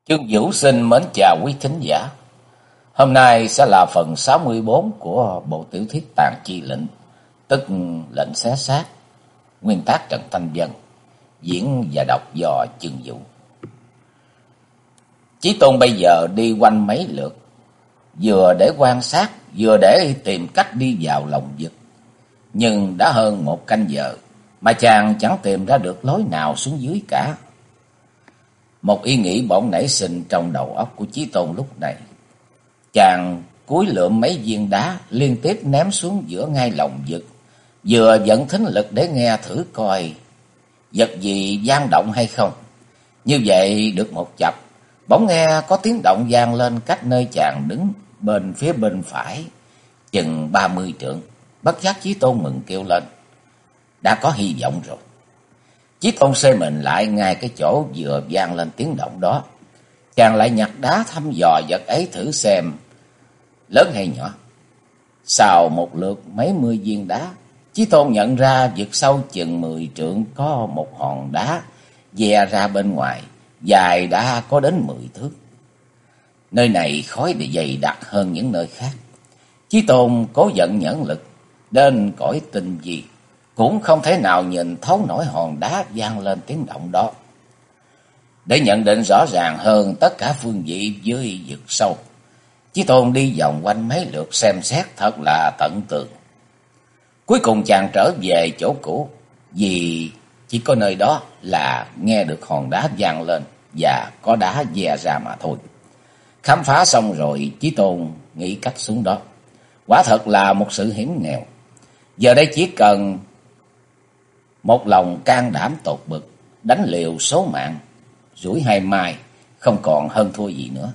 Chương Vũ xin mến chào quý thính giả. Hôm nay sẽ là phần 64 của bộ tiểu thuyết Tàn Chi Lệnh, tức Lệnh Xé Xác, nguyên tác Trần Thanh Vân, diễn và đọc do Chương Vũ. Chí Tôn bây giờ đi quanh mấy lượt, vừa để quan sát, vừa để tìm cách đi vào lòng vực. Nhưng đã hơn một canh giờ, mà chàng chẳng tìm ra được lối nào xuống dưới cả. Một ý nghĩ bỗng nảy sinh trong đầu óc của Chí Tôn lúc này. Chàng cúi lượm mấy viên đá liên tiếp ném xuống giữa ngay lòng vực, vừa vận thính lực để nghe thử coi vật gì vang động hay không. Như vậy được một chập, bỗng nghe có tiếng động vang lên cách nơi chàng đứng phía bên phải chừng 30 trượng. Bất giác Chí Tôn mừng kêu lên: đã có hy vọng rồi. Chí Tôn xoay mình lại ngay cái chỗ vừa vang lên tiếng động đó. Chàng lại nhặt đá thăm dò vật ấy thử xem lớn hay nhỏ. Sau một lượt mấy mươi viên đá, Chí Tôn nhận ra vực sâu chừng 10 trượng có một hòn đá dè ra bên ngoài, dài đã có đến 10 thước. Nơi này khói dày đặc hơn những nơi khác. Chí Tôn cố vận nhẫn lực đến cõi tinh vi, cũng không thể nào nhìn thấu nổi hòn đá vang lên tiếng động đó. Để nhận định rõ ràng hơn tất cả phương vị dưới vực sâu, Chí Tôn đi vòng quanh mấy lượt xem xét thật là tận tường. Cuối cùng chàng trở về chỗ cũ, vì chỉ có nơi đó là nghe được hòn đá vang lên và có đá dè ra mà thôi. Khám phá xong rồi, Chí Tôn nghĩ cách xuống đó. Quả thật là một sự hiểm nghèo. Giờ đây chỉ cần một lòng can đảm tột bực, đánh liều số mạng, rủi hai mai, không còn hơn thua gì nữa.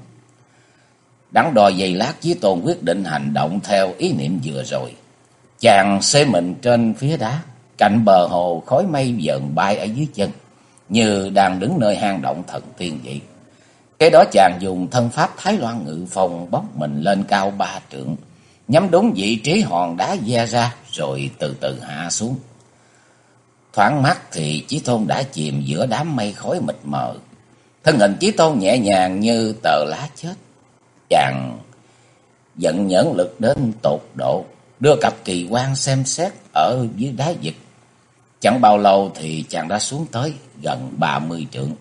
Đắn đo giây lát, Chí Tôn quyết định hành động theo ý niệm vừa rồi. Chàng xê mình trên phía đá, cạnh bờ hồ khói mây vờn bay ở dưới chân, như đang đứng nơi hang động thần tiên vậy. Kế đó chàng dùng thân pháp Thái Loan Ngự Phong bốc mình lên cao 3 trượng, nhắm đúng vị trí hòn đá ve ra, rồi từ từ hạ xuống. Thoáng mắt thì Chí Tôn đã chìm giữa đám mây khói mịt mờ. Thân hình Chí Tôn nhẹ nhàng như tờ lá chết. Chàng vận nhẫn lực đến tột độ, đưa cặp kỳ quan xem xét ở dưới đáy vực. Chẳng bao lâu thì chàng đã xuống tới gần 30 trượng.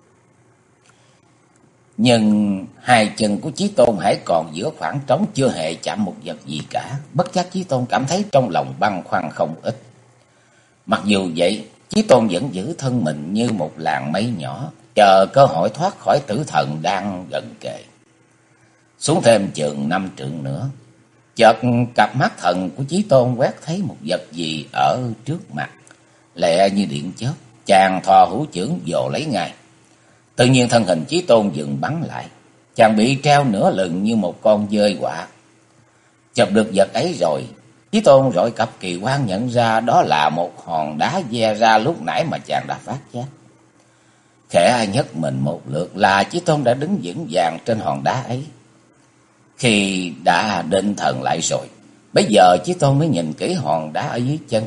Nhưng hai chân của Chí Tôn hãy còn giữa khoảng trống, chưa hề chạm một vật gì cả. Bất giác Chí Tôn cảm thấy trong lòng băn khoăn không ít. Mặc dù vậy, Chí Tôn vẫn giữ thân mình như một làn mây nhỏ, chờ cơ hội thoát khỏi tử thần đang gần kề. Xuống thêm chừng 5 trượng nữa, chợt cặp mắt thần của Chí Tôn quét thấy một vật gì ở trước mặt, lẹ như điện chớp. Chàng thò hữu chưởng vồ lấy ngay. Tự nhiên thân hình Chí Tôn dừng bắn lại. Chàng bị treo nửa lưng như một con dơi quạ. Chụp được vật ấy rồi, Chí Tôn rọi cặp kỳ quan nhận ra đó là một hòn đá ve ra lúc nãy mà chàng đã phát giác. Khẽ nhấc mình một lượt là Chí Tôn đã đứng vững vàng trên hòn đá ấy. Khi đã định thần lại rồi, bây giờ Chí Tôn mới nhìn kỹ hòn đá ở dưới chân.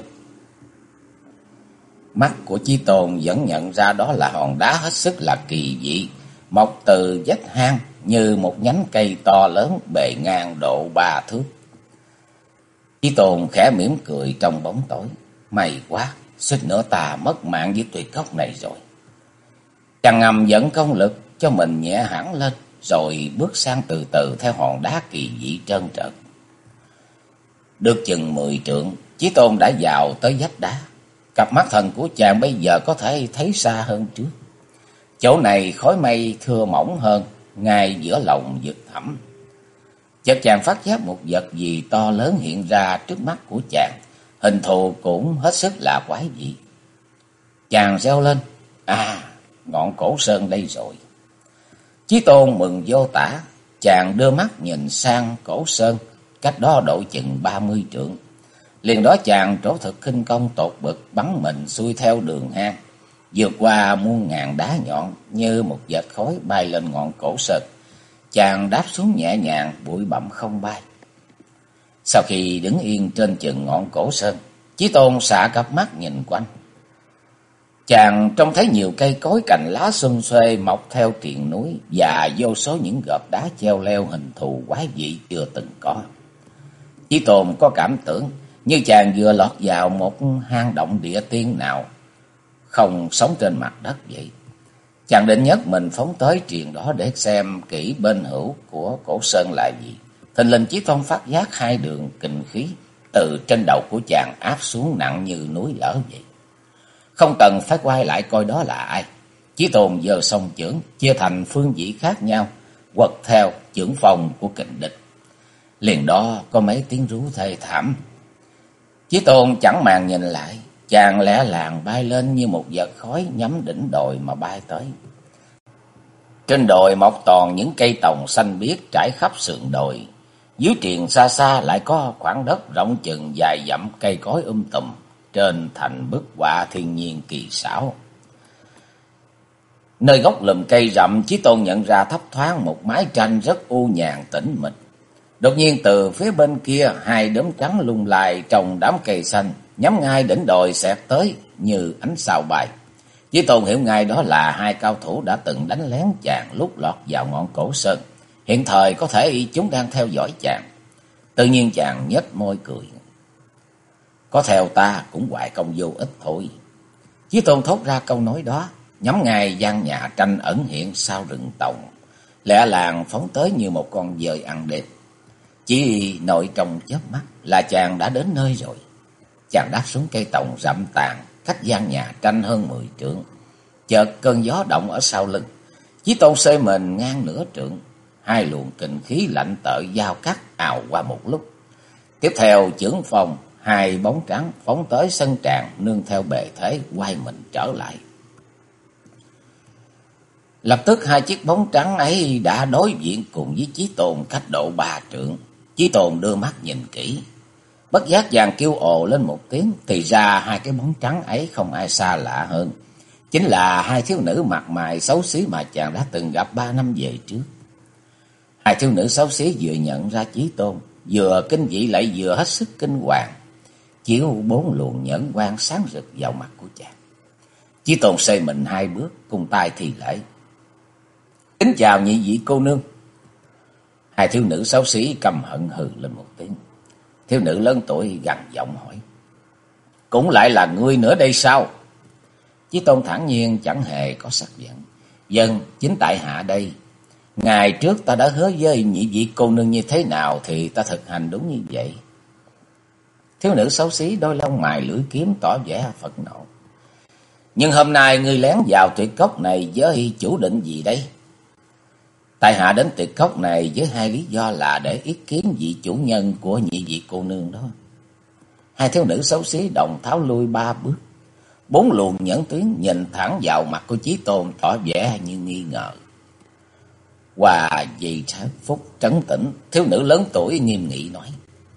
Mắt của Chí Tôn vẫn nhận ra đó là hòn đá hết sức là kỳ dị, mọc từ vách hang như một nhánh cây to lớn bề ngang độ 3 thước. Chí Tôn khẽ mỉm cười trong bóng tối. May quá, suýt nữa ta mất mạng với tuyệt cốc này rồi. Chàng ngầm dẫn công lực cho mình nhẹ hẳn lên, rồi bước sang từ từ theo hòn đá kỳ dị trơn trượt. Được chừng 10 trượng, Chí Tôn đã vào tới vách đá. Cặp mắt thần của chàng bây giờ có thể thấy xa hơn trước. Chỗ này khói mây thưa mỏng hơn, ngay giữa lòng vực thẳm. Chợt chàng phát giác một vật gì to lớn hiện ra trước mắt của chàng, hình thù cũng hết sức là quái dị. Chàng reo lên: à, ngọn cổ sơn đây rồi. Chí Tôn mừng vô tả. Chàng đưa mắt nhìn sang cổ sơn, cách đó độ chừng 30 trượng. Liền đó chàng trổ thực khinh công tột bực, bắn mình xuôi theo đường hang, vượt qua muôn ngàn đá nhọn như một vệt khói bay lên ngọn cổ sơn. Chàng đáp xuống nhẹ nhàng, bụi bặm không bay. Sau khi đứng yên trên chừng ngọn cổ sơn, Chí Tôn xạ cặp mắt nhìn quanh. Chàng trông thấy nhiều cây cối cành lá xum xuê mọc theo triền núi và vô số những gợp đá treo leo hình thù quái dị chưa từng có. Chí Tôn có cảm tưởng như chàng vừa lọt vào một hang động địa tiên nào không sống trên mặt đất vậy. Chàng định nhấc mình phóng tới triền đó để xem kỹ bên hữu của cổ sơn là gì. Thình lình Chí Tôn phát giác hai đường kình khí từ trên đầu của chàng áp xuống nặng như núi lở vậy. Không cần phải quay lại coi đó là ai, Chí Tôn giơ song chưởng chia thành phương vị khác nhau, quật theo chưởng phong của kình địch. Liền đó có mấy tiếng rú thê thảm. Chí Tôn chẳng màng nhìn lại, chàng lẻ làng bay lên như một vệt khói nhắm đỉnh đồi mà bay tới. Trên đồi mọc toàn những cây tòng xanh biếc trải khắp sườn đồi. Dưới triền xa xa lại có khoảng đất rộng chừng vài dặm cây cối tùm, trên thành bức họa thiên nhiên kỳ xảo. Nơi gốc lùm cây rậm, Chí Tôn nhận ra thấp thoáng một mái tranh rất u nhàn tĩnh mịch. Đột nhiên từ phía bên kia, hai đốm trắng lung lại trong đám cây xanh, nhắm ngay đỉnh đồi xẹt tới như ánh sao bay. Chí Tôn hiểu ngay đó là hai cao thủ đã từng đánh lén chàng lúc lọt vào ngọn cổ sơn. Hiện thời có thể chúng đang theo dõi chàng. Tự nhiên chàng nhếch môi cười. Có theo ta cũng hoài công vô ích thôi. Chí Tôn thốt ra câu nói đó, nhắm ngay gian nhà tranh ẩn hiện sau rừng tòng, lẹ làng phóng tới như một con dơi ăn đêm. Chỉ nội trong chớp mắt là chàng đã đến nơi rồi. Chàng đáp xuống cây tòng rậm tàn, cách gian nhà tranh hơn 10 trượng. Chợt cơn gió động ở sau lưng, Chí Tôn xơi mình ngang nửa trượng. Hai luồng kình khí lạnh tợ giao cắt ào qua một lúc. Tiếp theo chưởng phong, hai bóng trắng phóng tới sân tràng, nương theo bề thế quay mình trở lại. Lập tức hai chiếc bóng trắng ấy đã đối diện cùng với Chí Tôn cách độ 3 trượng. Chí Tôn đưa mắt nhìn kỹ, bất giác chàng kêu ồ lên một tiếng. Thì ra hai cái bóng trắng ấy không ai xa lạ hơn, chính là hai thiếu nữ mặt mày xấu xí mà chàng đã từng gặp 3 năm về trước. Hai thiếu nữ xấu xí vừa nhận ra Chí Tôn, vừa kinh dị lại vừa hết sức kinh hoàng, chiếu 4 luồng nhẫn quang sáng rực vào mặt của chàng. Chí Tôn xoay mình 2 bước, cung tay thi lễ. Kính chào nhị vị cô nương. Hai thiếu nữ xấu xí căm hận hừ lên một tiếng. Thiếu nữ lớn tuổi gằn giọng hỏi. Cũng lại là ngươi nữa đây sao? Chí Tôn thản nhiên chẳng hề có sắc giận. Vâng, chính tại hạ đây. Ngày trước ta đã hứa với nhị vị cô nương như thế nào thì ta thực hành đúng như vậy. Thiếu nữ xấu xí đôi lông mày lưỡi kiếm tỏ vẻ phẫn nộ. Nhưng hôm nay ngươi lén vào tuyệt cốc này với chủ định gì đây? Tại hạ đến tuyệt cốc này với 2 lý do là để ý kiến vị chủ nhân của nhị vị cô nương đó. Hai thiếu nữ xấu xí đồng tháo lui 3 bước. 4 luồng nhẫn tuyến nhìn thẳng vào mặt của Chí Tôn tỏ vẻ như nghi ngờ. Hòa vì phúc trấn tĩnh, thiếu nữ lớn tuổi nghiêm nghị nói.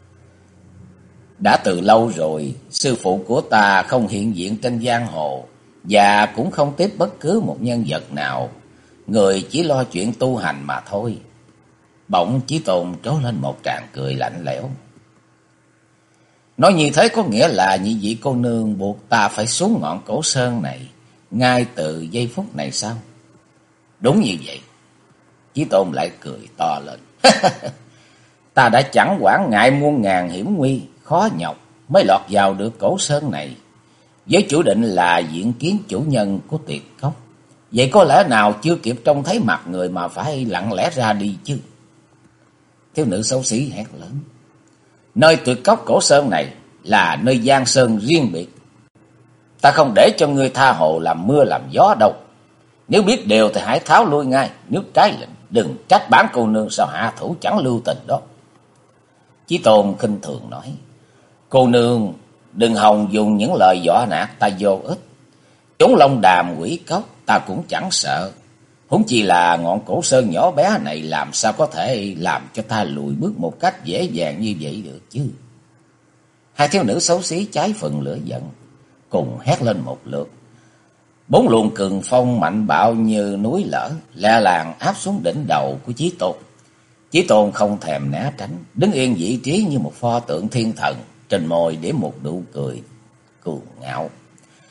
Đã từ lâu rồi, sư phụ của ta không hiện diện trên giang hồ, và cũng không tiếp bất cứ một nhân vật nào. Người chỉ lo chuyện tu hành mà thôi. Bỗng Chí Tôn trố lên một tràng cười lạnh lẽo. Nói như thế có nghĩa là nhị vị cô nương buộc ta phải xuống ngọn cổ sơn này ngay từ giây phút này sao? Đúng như vậy. Chí Tôn lại cười to lên. Ta đã chẳng quản ngại muôn ngàn hiểm nguy, khó nhọc mới lọt vào được cổ sơn này, với chủ định là diện kiến chủ nhân của tuyệt cốc. Vậy có lẽ nào chưa kịp trông thấy mặt người mà phải lặng lẽ ra đi chứ? Thiếu nữ xấu xí hét lớn. Nơi tuyệt cốc cổ sơn này là nơi giang sơn riêng biệt. Ta không để cho ngươi tha hồ làm mưa làm gió đâu. Nếu biết điều thì hãy tháo lui ngay. Nếu trái lệnh đừng trách bản cô nương sao hạ thủ chẳng lưu tình đó. Chí Tôn khinh thường nói. Cô nương đừng hòng dùng những lời dọa nạt ta vô ích. Chốn Long Đàm quỷ cốc ta cũng chẳng sợ. Huống chi là ngọn cổ sơn nhỏ bé này làm sao có thể làm cho ta lùi bước một cách dễ dàng như vậy được chứ. Hai thiếu nữ xấu xí cháy phần lửa giận, cùng hét lên một lượt. 4 luồng cường phong mạnh bạo như núi lở, le làng áp xuống đỉnh đầu của Chí Tôn. Chí Tôn không thèm né tránh, đứng yên vị trí như một pho tượng thiên thần, trên môi để một nụ cười cuồng ngạo.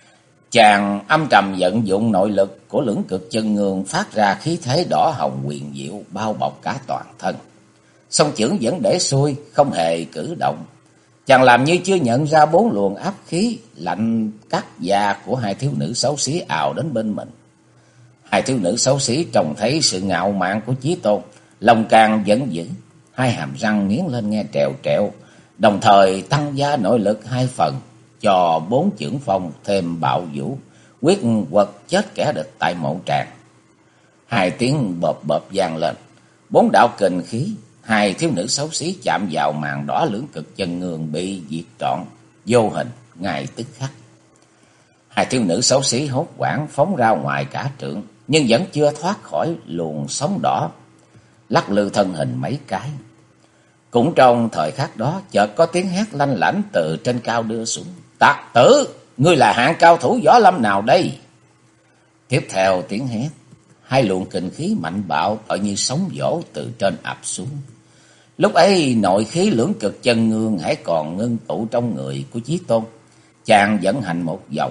Chàng âm trầm vận dụng nội lực của Lưỡng Cực Chân Ngương, phát ra khí thế đỏ hồng huyền diệu bao bọc cả toàn thân. Song chưởng vẫn để xuôi, không hề cử động. Chàng làm như chưa nhận ra 4 luồng áp khí lạnh cắt da của hai thiếu nữ xấu xí ào đến bên mình. Hai thiếu nữ xấu xí trông thấy sự ngạo mạn của Chí Tôn, lòng càng giận dữ, hai hàm răng nghiến lên nghe trèo trèo, đồng thời tăng gia nội lực 2 phần, cho 4 chưởng phong thêm bạo vũ, quyết quật chết kẻ địch tại mộ tràng. 2 tiếng bợp bợp vang lên, 4 đạo kình khí, hai thiếu nữ xấu xí chạm vào màn đỏ Lưỡng Cực Chân Ngương bị diệt trọn, vô hình ngay tức khắc. Hai thiếu nữ xấu xí hốt hoảng phóng ra ngoài cả trượng, nhưng vẫn chưa thoát khỏi luồng sóng đỏ, lắc lư thân hình mấy cái. Cũng trong thời khắc đó, chợt có tiếng hét lanh lảnh từ trên cao đưa xuống: "Tặc tử, ngươi là hạng cao thủ võ lâm nào đây?" Tiếp theo tiếng hét, hai luồng kình khí mạnh bạo tựa như sóng vỗ từ trên ập xuống. Lúc ấy nội khí Lưỡng Cực Chân Ngương hãy còn ngưng tụ trong người của Chí Tôn. Chàng vận hành một vòng,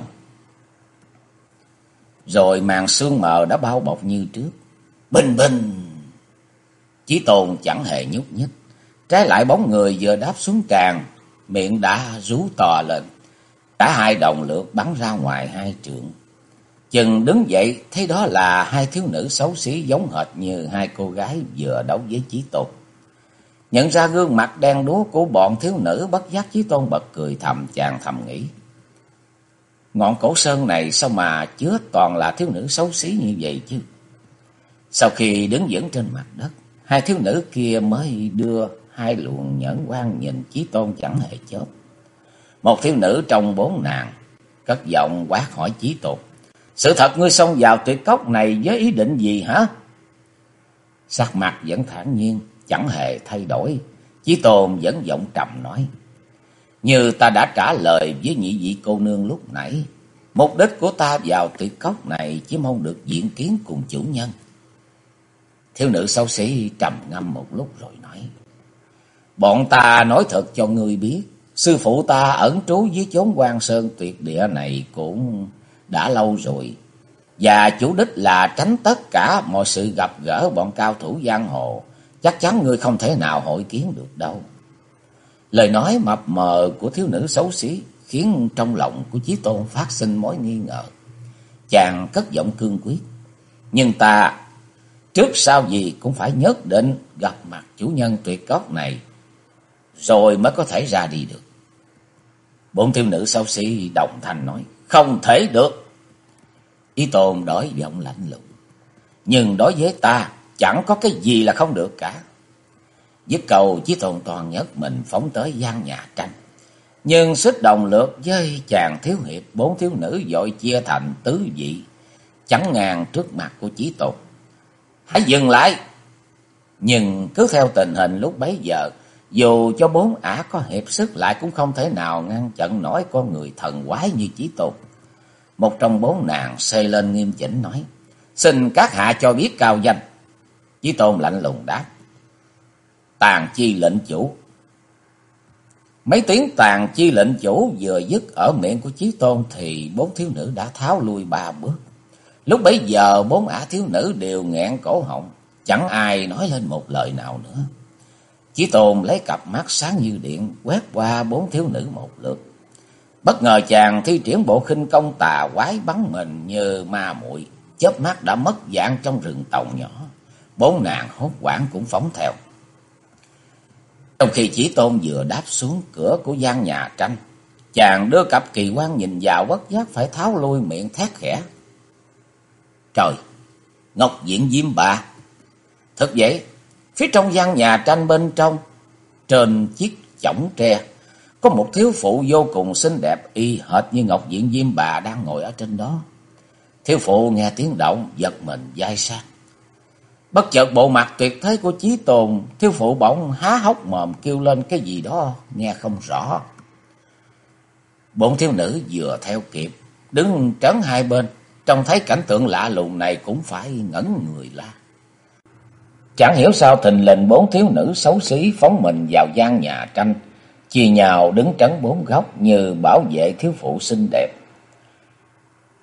rồi màn sương mờ đã bao bọc như trước. Bình bình, Chí Tôn chẳng hề nhúc nhích. Trái lại bóng người vừa đáp xuống tràn, miệng đã rú to lên. Cả hai đồng lượt bắn ra ngoài 2 trượng. Chừng đứng dậy thấy đó là hai thiếu nữ xấu xí giống hệt như hai cô gái vừa đấu với Chí Tôn. Nhận ra gương mặt đen đúa của bọn thiếu nữ, bất giác Chí Tôn bật cười thầm. Chàng thầm nghĩ, ngọn cổ sơn này sao mà chứa toàn là thiếu nữ xấu xí như vậy chứ. Sau khi đứng vững trên mặt đất, hai thiếu nữ kia mới đưa hai luồng nhẫn quan nhìn Chí Tôn chẳng hề chớp. Một thiếu nữ trong 4 nàng cất giọng quát hỏi Chí Tôn: "Sự thật ngươi xông vào tuyệt cốc này với ý định gì hả?" Sắc mặt vẫn thản nhiên, chẳng hề thay đổi. Chí Tôn vẫn giọng trầm nói: "Như ta đã trả lời với nhị vị cô nương lúc nãy, mục đích của ta vào tuyệt cốc này chỉ mong được diện kiến cùng chủ nhân." Thiếu nữ xấu xí trầm ngâm một lúc rồi nói: "Bọn ta nói thật cho ngươi biết, sư phụ ta ẩn trú dưới chốn Quan Sơn tuyệt địa này cũng đã lâu rồi, và chủ đích là tránh tất cả mọi sự gặp gỡ bọn cao thủ giang hồ. Chắc chắn ngươi không thể nào hội kiến được đâu." Lời nói mập mờ của thiếu nữ xấu xí khiến trong lòng của Chí Tôn phát sinh mối nghi ngờ. Chàng cất giọng cương quyết: "Nhưng ta trước sau gì cũng phải nhất định gặp mặt chủ nhân tuyệt cốc này, rồi mới có thể ra đi được." 4 thiếu nữ xấu xí đồng thanh nói: "Không thể được." Chí Tôn đổi giọng lạnh lùng: "Nhưng đối với ta chẳng có cái gì là không được cả." Dứt câu, Chí Tôn toàn nhất mình phóng tới gian nhà tranh. Nhưng xích đồng lượt với chàng thiếu hiệp, 4 thiếu nữ vội chia thành tứ vị, chắn ngang trước mặt của Chí Tôn. "Hãy dừng lại!" Nhưng cứ theo tình hình lúc bấy giờ, dù cho 4 ả có hiệp sức lại cũng không thể nào ngăn chặn nổi con người thần quái như Chí Tôn. Một trong 4 nàng xê lên nghiêm chỉnh nói: "Xin các hạ cho biết cao danh." Chí Tôn lạnh lùng đáp: "Tàn chi lệnh chủ." Mấy tiếng "tàn chi lệnh chủ" vừa dứt ở miệng của Chí Tôn thì 4 thiếu nữ đã tháo lui 3 bước. Lúc bấy giờ 4 ả thiếu nữ đều nghẹn cổ họng, chẳng ai nói lên một lời nào nữa. Chí Tôn lấy cặp mắt sáng như điện quét qua 4 thiếu nữ một lượt. Bất ngờ chàng thi triển bộ khinh công tà quái bắn mình như ma muội, chớp mắt đã mất dạng trong rừng tàu nhỏ. 4 nàng hốt hoảng cũng phóng theo. Trong khi Chí Tôn vừa đáp xuống cửa của gian nhà tranh, chàng đưa cặp kỳ quan nhìn vào, bất giác phải tháo lui miệng thét khẽ: "Trời, Ngọc Diện Diêm Bà!" Thật vậy, phía trong gian nhà tranh bên trong, trên chiếc chõng tre, có một thiếu phụ vô cùng xinh đẹp, y hệt như Ngọc Diện Diêm Bà đang ngồi ở trên đó. Thiếu phụ nghe tiếng động giật mình vai sang. Bất chợt bộ mặt tuyệt thế của Chí Tôn, thiếu phụ bỗng há hốc mồm kêu lên cái gì đó nghe không rõ. 4 thiếu nữ vừa theo kịp, đứng trấn hai bên, trông thấy cảnh tượng lạ lùng này cũng phải ngẩn người la. Chẳng hiểu sao thình lình 4 thiếu nữ xấu xí phóng mình vào gian nhà tranh, chia nhau đứng trấn 4 góc như bảo vệ thiếu phụ xinh đẹp.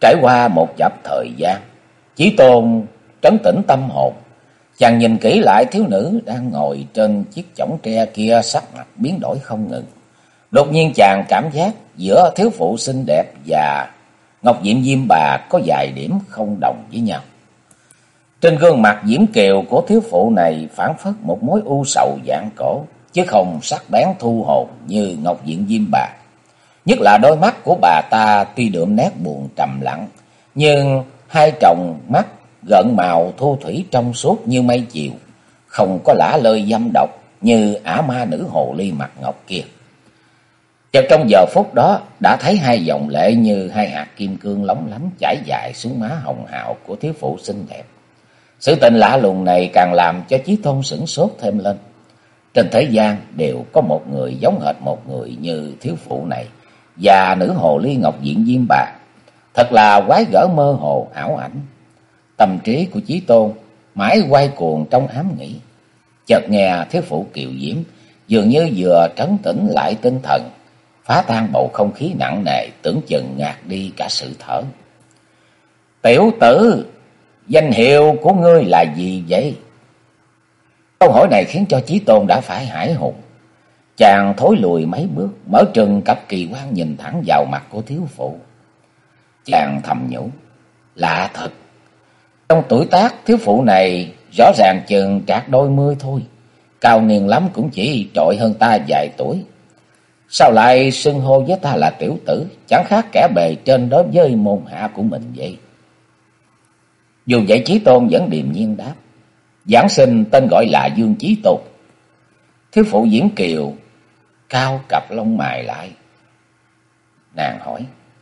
Trải qua một chập thời gian, Chí Tôn trấn tĩnh tâm hồn. Chàng nhìn kỹ lại thiếu nữ đang ngồi trên chiếc chõng tre kia, sắc mặt biến đổi không ngừng. Đột nhiên chàng cảm giác giữa thiếu phụ xinh đẹp và Ngọc Diệm Diêm Bà có vài điểm không đồng với nhau. Trên gương mặt diễm kiều của thiếu phụ này phảng phất một mối u sầu vạn cổ, chứ không sắc bén thu hồn như Ngọc Diệm Diêm Bà. Nhất là đôi mắt của bà ta tuy đượm nét buồn trầm lặng, nhưng hai tròng mắt gợn màu thu thủy trong suốt như mây chiều, không có lả lơi dâm độc như ả ma nữ hồ ly mặt ngọc kia. Chợt trong giờ phút đó đã thấy hai dòng lệ như hai hạt kim cương lóng lánh chảy dài xuống má hồng hào của thiếu phụ xinh đẹp. Sự tình lạ lùng này càng làm cho Chí Tôn sửng sốt thêm lên. Trên thế gian đều có một người giống hệt một người như thiếu phụ này và nữ hồ ly Ngọc Diện Diêm Bà. Thật là quái gở mơ hồ ảo ảnh. Tâm trí của Chí Tôn mãi quay cuồng trong ám nghĩ. Chợt nghe thiếu phụ kiều diễm dường như vừa trấn tĩnh lại tinh thần, phá tan bầu không khí nặng nề, tưởng chừng ngạt đi cả sự thở. Tiểu tử, danh hiệu của ngươi là gì vậy? Câu hỏi này khiến cho Chí Tôn đã phải hãi hùng. Chàng thối lùi mấy bước, mở trừng cặp kỳ quan nhìn thẳng vào mặt của thiếu phụ. Chàng thầm nhủ, lạ thật. Trong tuổi tác thiếu phụ này rõ ràng chừng trạc đôi mươi thôi, cao niên lắm cũng chỉ trội hơn ta vài tuổi. Sao lại xưng hô với ta là tiểu tử, chẳng khác kẻ bề trên đối với môn hạ của mình vậy? Dù vậy Chí Tôn vẫn điềm nhiên đáp, giảng sinh tên gọi là Dương Chí Tôn. Thiếu phụ Diễm Kiều cao cặp lông mày lại. Nàng hỏi,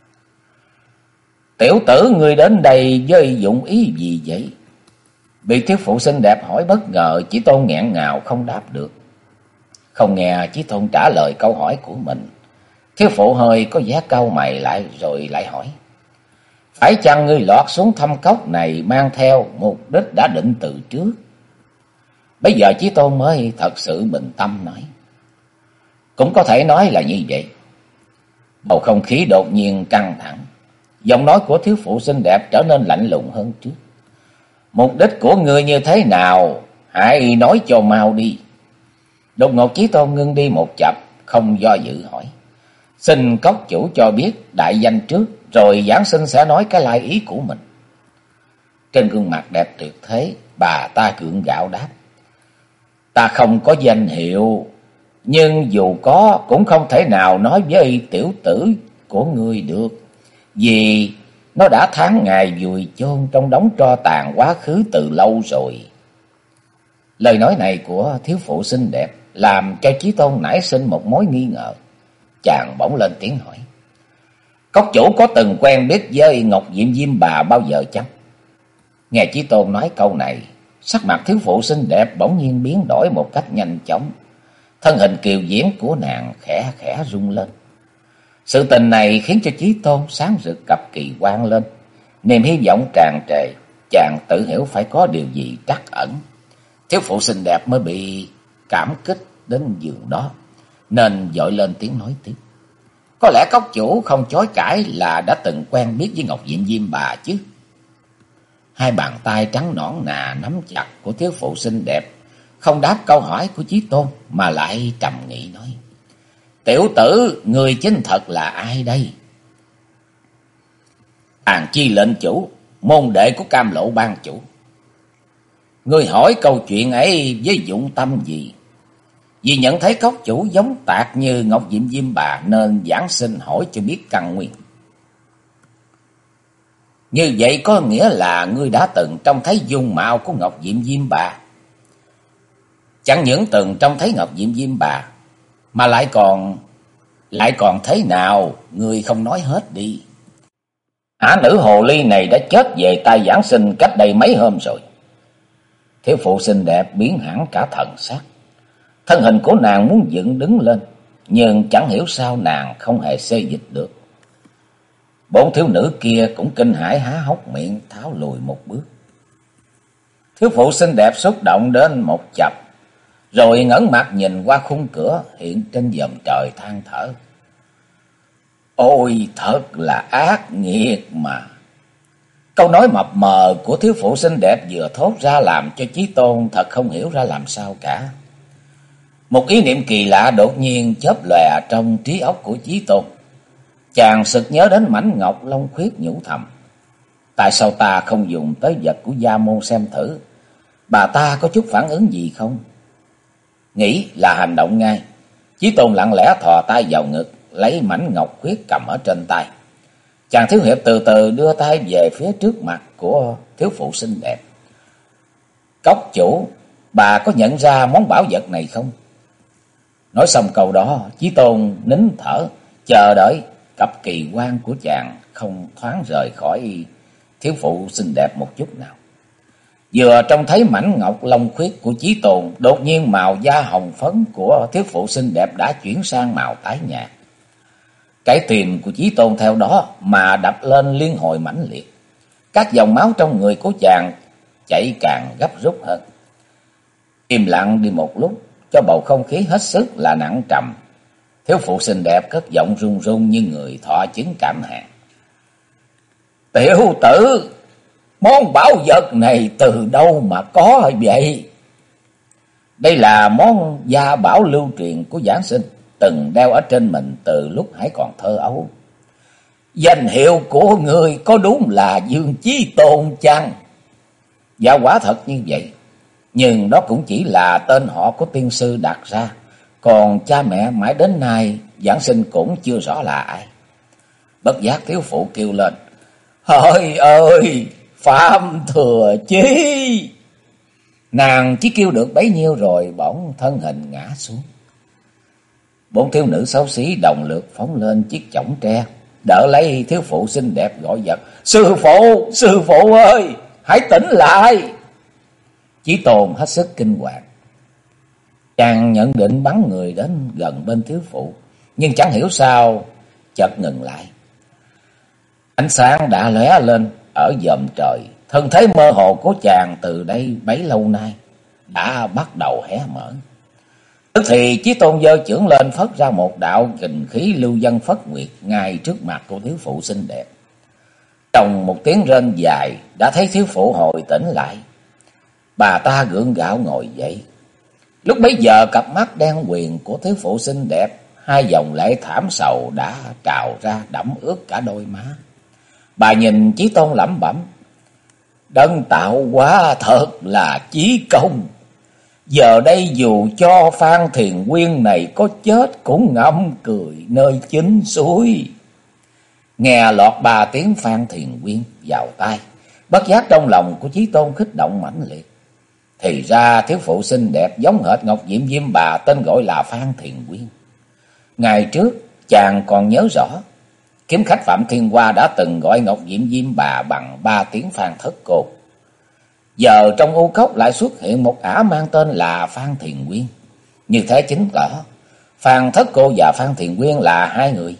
tiểu tử ngươi đến đây với dụng ý gì vậy? Bị thiếu phụ xinh đẹp hỏi bất ngờ, Chí Tôn nghẹn ngào không đáp được. Không nghe Chí Tôn trả lời câu hỏi của mình, thiếu phụ hơi có vẻ cau mày lại rồi lại hỏi, phải chăng ngươi lọt xuống thâm cốc này mang theo mục đích đã định từ trước? Bây giờ Chí Tôn mới thật sự bình tâm nói, cũng có thể nói là như vậy. Bầu không khí đột nhiên căng thẳng, giọng nói của thiếu phụ xinh đẹp trở nên lạnh lùng hơn trước. Mục đích của ngươi như thế nào? Hãy nói cho mau đi. Đột ngột Chí Tôn ngưng đi một chập, không do dự hỏi, xin cốc chủ cho biết đại danh trước, rồi giảng sinh sẽ nói cái lai ý của mình. Trên gương mặt đẹp tuyệt thế, bà ta gượng gạo đáp, ta không có danh hiệu, nhưng dù có cũng không thể nào nói với tiểu tử của ngươi được, vì nó đã tháng ngày vùi chôn trong đống tro tàn quá khứ từ lâu rồi. Lời nói này của thiếu phụ xinh đẹp làm cho Chí Tôn nảy sinh một mối nghi ngờ. Chàng bỗng lên tiếng hỏi, cốc chủ có từng quen biết với Ngọc Diệm Diêm Bà bao giờ chăng? Nghe Chí Tôn nói câu này, sắc mặt thiếu phụ xinh đẹp bỗng nhiên biến đổi một cách nhanh chóng. Thân hình kiều diễm của nàng khẽ khẽ rung lên. Sự tình này khiến cho Chí Tôn sáng rực cặp kỳ quan lên, niềm hy vọng tràn trề. Chàng tự hiểu phải có điều gì trắc ẩn. Thiếu phụ xinh đẹp mới bị cảm kích đến giường đó, nên vội lên tiếng nói tiếp, có lẽ cốc chủ không chối cãi là đã từng quen biết với Ngọc Diệm Diêm Bà chứ? Hai bàn tay trắng nõn nà nắm chặt của thiếu phụ xinh đẹp, không đáp câu hỏi của Chí Tôn mà lại trầm nghị nói, tiểu tử, người chính thật là ai đây? Tàn Chi lệnh chủ, môn đệ của Cam Lộ ban chủ. Ngươi hỏi câu chuyện ấy với dụng tâm gì? Vì nhận thấy cốc chủ giống tạc như Ngọc Diệm Diêm Bà nên giảng sinh hỏi cho biết căn nguyên. Như vậy có nghĩa là ngươi đã từng trông thấy dung mạo của Ngọc Diệm Diêm Bà. Chẳng những từng trông thấy Ngọc Diệm Diêm Bà, mà lại còn thế nào, ngươi không nói hết đi. Ả nữ hồ ly này đã chết về tay giảng sinh cách đây mấy hôm rồi. Thiếu phụ xinh đẹp biến hẳn cả thần sắc. Thân hình của nàng muốn dựng đứng lên, nhưng chẳng hiểu sao nàng không hề xê dịch được. Bốn thiếu nữ kia cũng kinh hãi há hốc miệng tháo lùi một bước. Thiếu phụ xinh đẹp xúc động đến một chập, rồi ngẩng mặt nhìn qua khung cửa hiện trên vòm trời than thở. Ôi thật là ác nghiệt mà, Câu nói mập mờ của thiếu phụ xinh đẹp vừa thốt ra làm cho Chí Tôn thật không hiểu ra làm sao cả. Một ý niệm kỳ lạ đột nhiên chớp lòe trong trí óc của Chí Tôn. Chàng sực nhớ đến mảnh ngọc long khuyết, nhủ thầm: tại sao ta không dùng tới vật của Gia Môn xem thử, bà ta có chút phản ứng gì không? Nghĩ là hành động ngay, Chí Tôn lặng lẽ thò tay vào ngực, lấy mảnh ngọc khuyết cầm ở trên tay. Chàng thiếu hiệp từ từ đưa tay về phía trước mặt của thiếu phụ xinh đẹp. Cốc chủ, bà có nhận ra món bảo vật này không? Nói xong câu đó, Chí Tôn nín thở, chờ đợi cặp kỳ quan của chàng không thoáng rời khỏi thiếu phụ xinh đẹp một chút nào. Vừa trông thấy mảnh ngọc long khuyết của Chí Tôn, đột nhiên màu da hồng phấn của thiếu phụ xinh đẹp đã chuyển sang màu tái nhạt. Cái tim của Chí Tôn theo đó mà đập lên liên hồi mãnh liệt. Các dòng máu trong người của chàng chảy càng gấp rút hơn. Im lặng đi một lúc, cho bầu không khí hết sức là nặng trầm. Thiếu phụ xinh đẹp cất giọng run run như người thọ chứng cảm hạn: tiểu tử, món bảo vật này từ đâu mà có vậy? Đây là món gia bảo lưu truyền của giảng sinh, từng đeo ở trên mình từ lúc hãy còn thơ ấu. Danh hiệu của người có đúng là Dương Chí Tôn chăng? Dạ quả thật như vậy, nhưng đó cũng chỉ là tên họ của tiên sư đặt ra, còn cha mẹ mãi đến nay giảng sinh cũng chưa rõ là ai. Bất giác thiếu phụ kêu lên: hỡi ơi, Phạm Thừa Chí! Nàng chỉ kêu được bấy nhiêu rồi bỗng thân hình ngã xuống. Bốn thiếu nữ xấu xí đồng lượt phóng lên chiếc chõng tre, đỡ lấy thiếu phụ xinh đẹp gọi giật: sư phụ ơi, hãy tỉnh lại! Chí Tôn hết sức kinh hoàng. Chàng nhận định bắn người đến gần bên thiếu phụ, nhưng chẳng hiểu sao chợt ngừng lại. Ánh sáng đã lóe lên ở vòm trời, thân thế mơ hồ của chàng từ đây bấy lâu nay đã bắt đầu hé mở. Tức thì Chí Tôn giơ chưởng lên phất ra một đạo kình khí lưu vân phất nguyệt ngay trước mặt của thiếu phụ xinh đẹp. Trong một tiếng rên dài đã thấy thiếu phụ hồi tỉnh lại. Bà ta gượng gạo ngồi dậy. Lúc bấy giờ cặp mắt đen quyền của thiếu phụ xinh đẹp, hai dòng lệ thảm sầu đã trào ra đẫm ướt cả đôi má. Bà nhìn Chí Tôn lẩm bẩm: đấng tạo hóa thật là chí công. Giờ đây dù cho Phan Thiền Quyên này có chết cũng ngậm cười nơi chính suối. Nghe lọt ba tiếng Phan Thiền Quyên vào tai, bất giác trong lòng của Chí Tôn kích động mãnh liệt. Thì ra thiếu phụ xinh đẹp giống hệt Ngọc Diệm Diêm Bà, tên gọi là Phan Thiền Quyên. Ngày trước chàng còn nhớ rõ, kiếm khách Phạm Thiên Hoa đã từng gọi Ngọc Diệm Diêm Bà bằng ba tiếng Phan Thất Cô. Giờ trong u cốc lại xuất hiện một ả mang tên là Phan Thiền Quyên. Như thế chính tỏ Phan Thất Cô và Phan Thiền Quyên là hai người.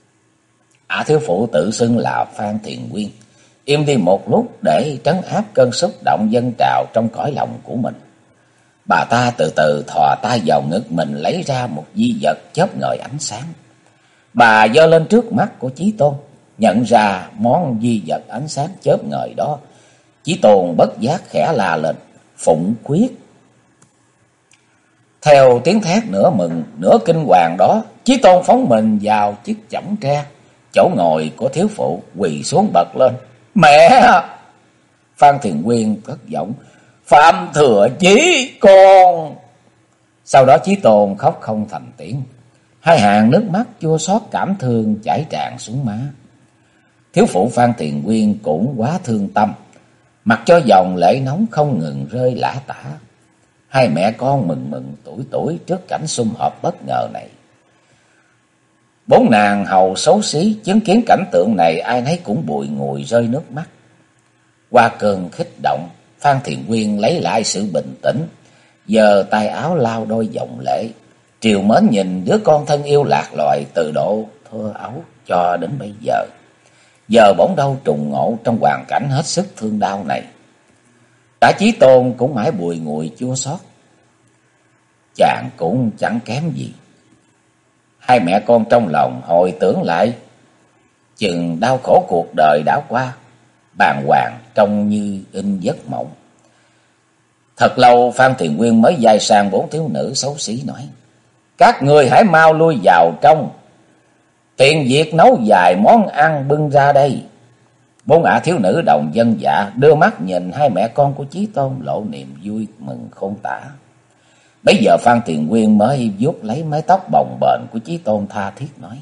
Ả thiếu phụ tự xưng là Phan Thiền Quyên im đi một lúc để trấn áp cơn xúc động dâng trào trong cõi lòng của mình. Bà ta từ từ thò tay vào ngực mình lấy ra một di vật chớp ngời ánh sáng. Bà giơ lên trước mắt của Chí Tôn, nhận ra món di vật ánh sáng chớp ngời đó. Chí Tôn bất giác khẽ la lên: Phụng Quyết. Theo tiếng thét nửa mừng nửa kinh hoàng đó, Chí Tôn phóng mình vào chiếc chõng tre. Chỗ ngồi của thiếu phụ quỳ xuống bật lên: Mẹ! Phan Thiền Quyên cất giọng: Phạm Thừa Chí con! Sau đó Chí Tôn khóc không thành tiếng. Hai hàng nước mắt chua xót cảm thương chảy tràn xuống má. Thiếu phụ Phan Thiền Quyên cũng quá thương tâm, mặc cho dòng lệ nóng không ngừng rơi lã tả. Hai mẹ con mừng mừng tuổi tuổi trước cảnh sum họp bất ngờ này. Bốn nàng hầu xấu xí chứng kiến cảnh tượng này ai nấy cũng bùi ngùi rơi nước mắt. Qua cơn kích động, Phan Thiền Quyên lấy lại sự bình tĩnh, giơ tay áo lau đôi dòng lệ, triều mến nhìn đứa con thân yêu lạc loài từ độ thơ ấu cho đến bây giờ. Giờ bỗng đâu trùng ngộ trong hoàn cảnh hết sức thương đau này. Cả Chí Tôn cũng mãi bùi ngùi chua xót. Chàng cũng chẳng kém gì. Hai mẹ con trong lòng hồi tưởng lại chừng đau khổ cuộc đời đã qua, bàng hoàng trông như in giấc mộng. Thật lâu Phan Thiền Nguyên mới dai sang bốn thiếu nữ xấu xí nói: các ngươi hãy mau lui vào trong, tiện việc nấu vài món ăn bưng ra đây. Bốn ả thiếu nữ đồng dân dạ đưa mắt nhìn hai mẹ con của Chí Tôn, lộ niềm vui mừng khôn tả. Bấy giờ Phan Thiền Nguyên mới vuốt lấy mái tóc bồng bềnh của Chí Tôn, tha thiết nói: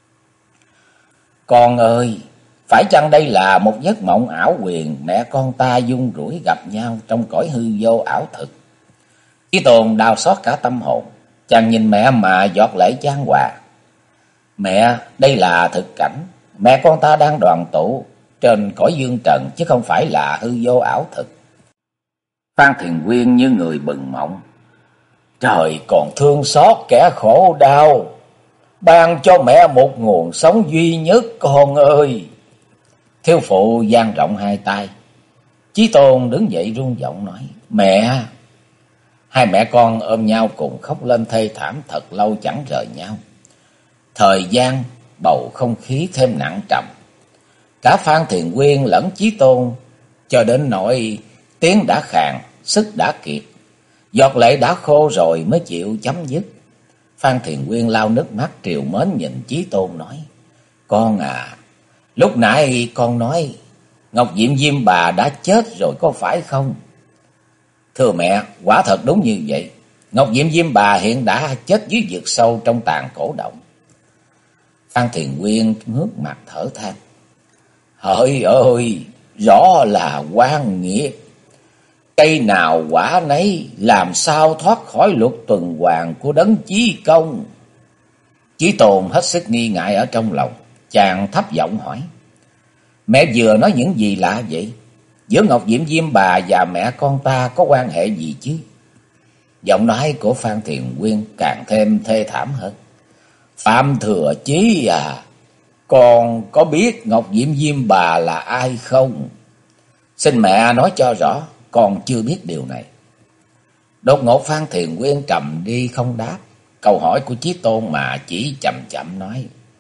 con ơi, phải chăng đây là một giấc mộng ảo quyền, mẹ con ta dung rủi gặp nhau trong cõi hư vô ảo thực? Chí Tôn đau xót cả tâm hồn, chàng nhìn mẹ mà giọt lệ chan hòa. Mẹ, đây là thực cảnh, mẹ con ta đang đoàn tụ trên cõi dương trần, chứ không phải là hư vô ảo thực. Phan Thiền Nguyên như người bừng mộng. Trời còn thương xót kẻ khổ đau, ban cho mẹ một nguồn sống duy nhất con ơi. Thiếu phụ dang rộng hai tay. Chí Tôn đứng dậy run giọng nói: mẹ. Hai mẹ con ôm nhau cùng khóc lên thê thảm thật lâu chẳng rời nhau. Thời gian, bầu không khí thêm nặng trầm. Cả Phan Thiền Nguyên lẫn Chí Tôn cho đến nỗi tiếng đã khàn, sức đã kiệt, giọt lệ đã khô rồi mới chịu chấm dứt. Phan Thiền Nguyên lau nước mắt triều mến nhìn Chí Tôn nói: con à, lúc nãy con nói Ngọc Diệm Diêm Bà đã chết rồi có phải không? Thưa mẹ, quả thật đúng như vậy. Ngọc Diệm Diêm Bà hiện đã chết dưới vực sâu trong tàn cổ động. Phan Thiền Nguyên ngước mặt thở than: hỡi ơi, rõ là oan nghiệt. Cây nào quả nấy, làm sao thoát khỏi luật tuần hoàn của đấng chí công? Chí Tôn hết sức nghi ngại ở trong lòng, chàng thấp giọng hỏi: mẹ vừa nói những gì lạ vậy? Giữa Ngọc Diệm Diêm Bà và mẹ con ta có quan hệ gì chứ? Giọng nói của Phan Thiền Nguyên càng thêm thê thảm hơn. Phạm Thừa Chí à, con có biết Ngọc Diệm Diêm Bà là ai không? Xin mẹ nói cho rõ, con chưa biết điều này. Đột ngột Phan Thiền Nguyên trầm đi không đáp câu hỏi của Chí Tôn, mà chỉ chậm chậm nói: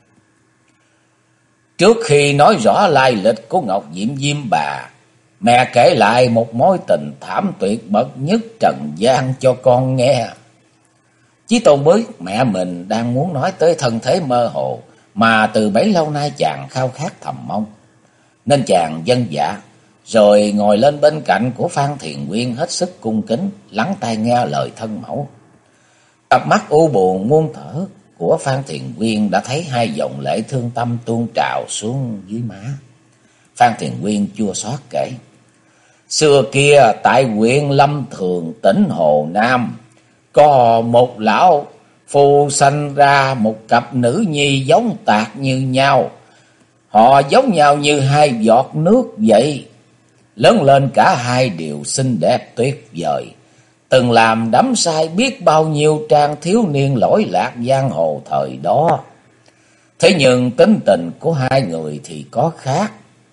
trước khi nói rõ lai lịch của Ngọc Diệm Diêm Bà, mẹ kể lại một mối tình thảm tuyệt bậc nhất trần gian cho con nghe. Chí Tôn biết mẹ mình đang muốn nói tới thân thế mơ hồ mà từ bấy lâu nay chàng khao khát thầm mong, nên chàng vâng dạ, rồi ngồi lên bên cạnh của Phan Thiền Nguyên hết sức cung kính, lắng tai nghe lời thân mẫu. Cặp mắt u buồn muôn thở của Phan Thiền Nguyên đã thấy hai dòng lệ thương tâm tuôn trào xuống dưới má. Phan Thiền Nguyên chua xót kể: xưa kia tại huyện Lâm Thường, tỉnh Hồ Nam, có một lão phu sanh ra một cặp nữ nhi giống tạc như nhau. Họ giống nhau như hai giọt nước vậy. Lớn lên cả hai đều xinh đẹp tuyệt vời, từng làm đắm say biết bao nhiêu trang thiếu niên lỗi lạc giang hồ thời đó. Thế nhưng tính tình của hai người thì có khác.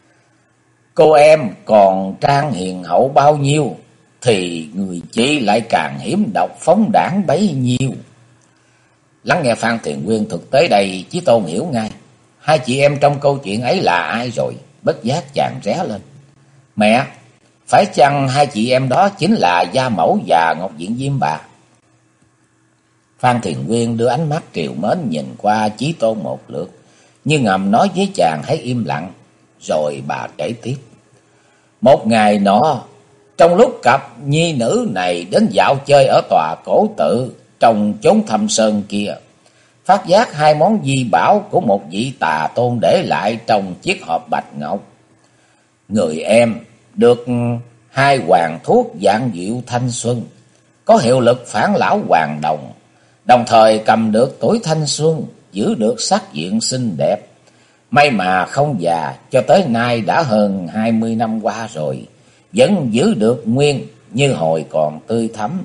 Cô em còn trang hiền hậu bao nhiêu, thì người chị lại càng hiểm độc phóng đảng bấy nhiêu. Lắng nghe Phan Thiền Nguyên thực tế đây, Chí Tôn hiểu ngay hai chị em trong câu chuyện ấy là ai rồi. Bất giác chàng ré lên: mẹ, phải chăng hai chị em đó chính là Gia Mẫu và Ngọc Diệm Diêm Bà? Phan Thiền Nguyên đưa ánh mắt triều mến nhìn qua Chí Tôn một lượt, như ngầm nói với chàng hãy im lặng. Rồi bà kể tiếp: một ngày nọ, trong lúc cặp nhi nữ này đến dạo chơi ở tòa cổ tự trong chốn thâm sơn kia, phát giác hai món di bảo của một vị tà tôn để lại trong chiếc hộp bạch ngọc. Người em được hai hoàng thuốc dạng diệu thanh xuân, có hiệu lực phản lão hoàng đồng, đồng thời cầm được tuổi thanh xuân, giữ được sắc diện xinh đẹp. May mà không già, cho tới nay đã hơn 20 năm qua rồi, vẫn giữ được nguyên như hồi còn tươi thắm.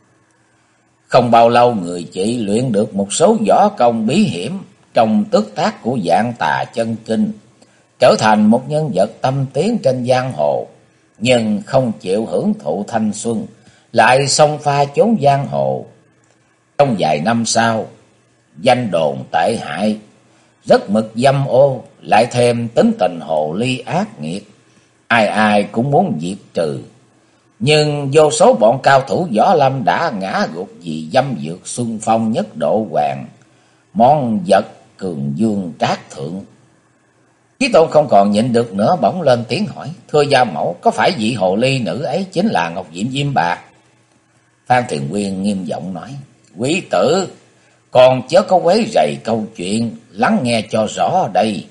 Không bao lâu người chị luyện được một số võ công bí hiểm trong tước tác của dạng tà chân kinh, trở thành một nhân vật tâm tiến trên giang hồ, nhưng không chịu hưởng thụ thanh xuân, lại xông pha chốn giang hồ. Trong vài năm sau, danh đồn tệ hại, rất mực dâm ô, lại thêm tính tình hồ ly ác nghiệt, ai ai cũng muốn diệt trừ. Nhưng vô số bọn cao thủ võ lâm đã ngã gục vì dâm dược xuân phong nhất độ hoàng, món vật cường dương trác thượng. Chí Tôn không còn nhịn được nữa, bỗng lên tiếng hỏi: "Thưa gia mẫu, có phải vị hồ ly nữ ấy chính là Ngọc Diệm Diêm Bà?" Phan Thiền Quyên nghiêm giọng nói: "Quý tử, còn chớ có quấy rầy câu chuyện, lắng nghe cho rõ đây."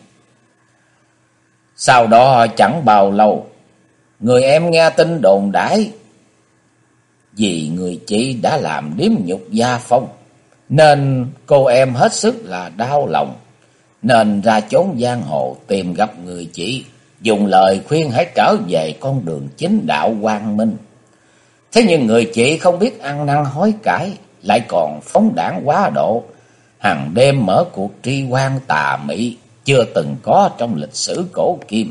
Sau đó chẳng bao lâu, người em nghe tin đồn đãi vì người chị đã làm điếm nhục gia phong, nên cô em hết sức là đau lòng, nên ra chốn giang hồ tìm gặp người chị, dùng lời khuyên hãy trở về con đường chính đạo quang minh. Thế nhưng người chị không biết ăn năn hối cải, lại còn phóng đãng quá độ, hằng đêm mở cuộc tri oan tà mị chưa từng có trong lịch sử cổ kim.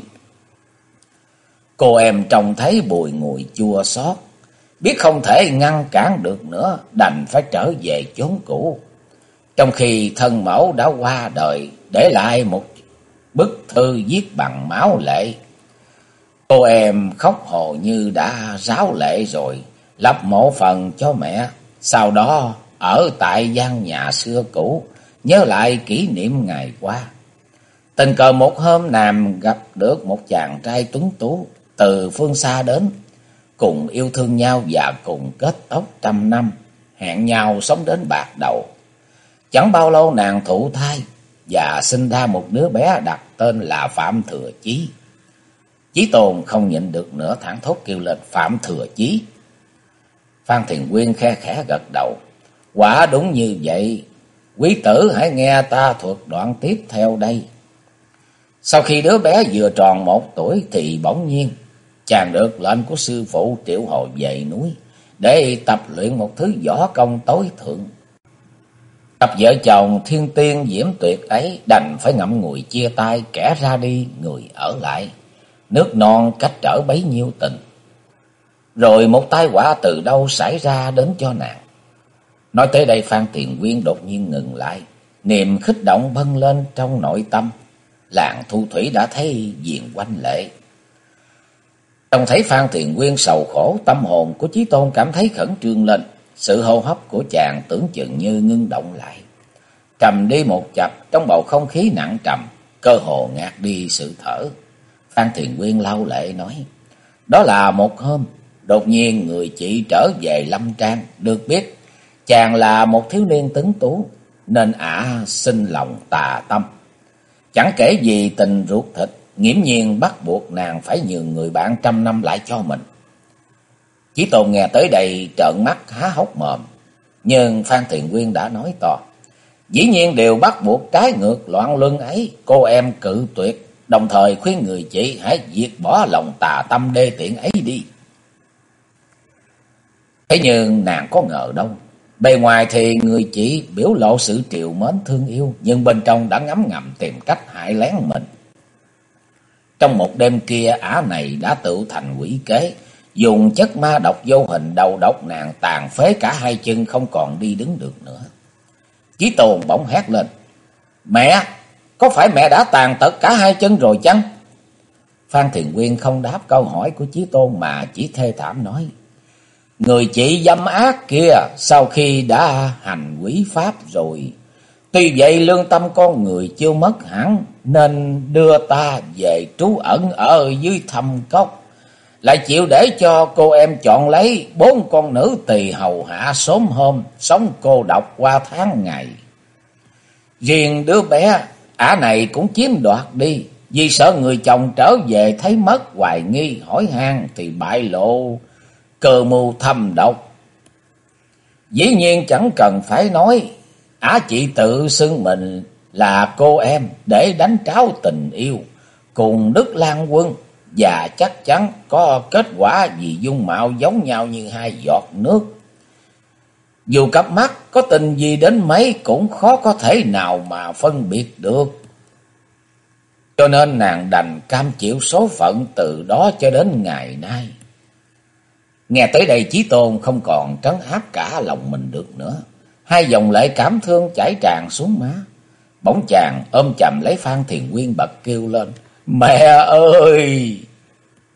Cô em trông thấy bùi ngùi chua xót, biết không thể ngăn cản được nữa, đành phải trở về chốn cũ. Trong khi thân mẫu đã qua đời, để lại một bức thư viết bằng máu lệ. Cô em khóc hồ như đã ráo lệ rồi, lập mộ phần cho mẹ, sau đó ở tại gian nhà xưa cũ, nhớ lại kỷ niệm ngày qua. Tình cờ một hôm nàng gặp được một chàng trai tuấn tú từ phương xa đến, cùng yêu thương nhau và cùng kết tóc trăm năm, hẹn nhau sống đến bạc đầu. Chẳng bao lâu nàng thụ thai và sinh ra một đứa bé đặt tên là Phạm Thừa Chí. Chí Tôn không nhịn được nữa, thảng thốt kêu lên: "Phạm Thừa Chí!" Phan Thiền Quyên khe khẽ gật đầu: "Quả đúng như vậy, quý tử hãy nghe ta thuật đoạn tiếp theo đây." Sau khi đứa bé vừa tròn 1 tuổi thì bỗng nhiên chàng được lệnh của sư phụ triệu hồi về núi để tập luyện một thứ võ công tối thượng. Cặp vợ chồng thiên tiên diễm tuyệt ấy đành phải ngậm ngùi chia tay, kẻ ra đi người ở lại, nước non cách trở bấy nhiêu tình. Rồi một tai họa từ đâu xảy ra đến cho nàng. Nói tới đây Phan Thiền Quyên đột nhiên ngừng lại, niềm khích động bâng lên trong nội tâm. Làng thu thủy đã thấy viền quanh lệ. Trông thấy Phan Thiền Quyên sầu khổ, tâm hồn của Chí Tôn cảm thấy khẩn trương lên. Sự hô hấp của chàng tưởng chừng như ngưng động lại, trầm đi một chập trong bầu không khí nặng trầm, cơ hồ ngạt đi sự thở. Phan Thiền Quyên lau lệ nói: "Đó là một hôm, đột nhiên người chị trở về Lâm Trang, được biết chàng là một thiếu niên tuấn tú, nên ả sinh lòng tà tâm. Chẳng kể gì tình ruột thịt, nghiễm nhiên bắt buộc nàng phải nhường người bạn trăm năm lại cho mình." Chí Tôn nghe tới đây trợn mắt há hốc mồm, nhưng Phan Thiền Quyên đã nói to: "Dĩ nhiên điều bắt buộc trái ngược loạn luân ấy, cô em cự tuyệt, đồng thời khuyên người chị hãy diệt bỏ lòng tà tâm đê tiện ấy đi." Thế nhưng nàng có ngờ đâu, bề ngoài thì người chị biểu lộ sự trìu mến thương yêu, nhưng bên trong đã ngấm ngầm tìm cách hại lén mình. Trong một đêm kia, ả này đã tự thành quỷ kế, dùng chất ma độc vô hình đầu độc nàng tàn phế cả hai chân, không còn đi đứng được nữa. Chí Tôn bỗng hét lên: "Mẹ! Có phải mẹ đã tàn tật cả hai chân rồi chăng?" Phan Thiền Quyên không đáp câu hỏi của Chí Tôn mà chỉ thê thảm nói: "Người chị dâm ác kia sau khi đã hành quỷ pháp rồi, tuy vậy lương tâm con người chưa mất hẳn, nên đưa ta về trú ẩn ở dưới thâm cốc, lại chịu để cho cô em chọn lấy 4 con nữ tỳ hầu hạ sớm hôm, sống cô độc qua tháng ngày. Riêng đứa bé, ả này cũng chiếm đoạt đi, vì sợ người chồng trở về thấy mất hoài nghi, hỏi han thì bại lộ cơ mưu thâm độc. Dĩ nhiên chẳng cần phải nói, ả chị tự xưng mình là cô em để đánh tráo tình yêu cùng Đức Lan Quân, và chắc chắn có kết quả vì dung mạo giống nhau như hai giọt nước. Dù cặp mắt có tình gì đến mấy cũng khó có thể nào mà phân biệt được. Cho nên nàng đành cam chịu số phận từ đó cho đến ngày nay." Nghe tới đây Chí Tôn không còn trấn áp cả lòng mình được nữa. Hai dòng lệ cảm thương chảy tràn xuống má. Bỗng chàng ôm chầm lấy Phan Thiền Quyên bật kêu lên: "Mẹ ơi!"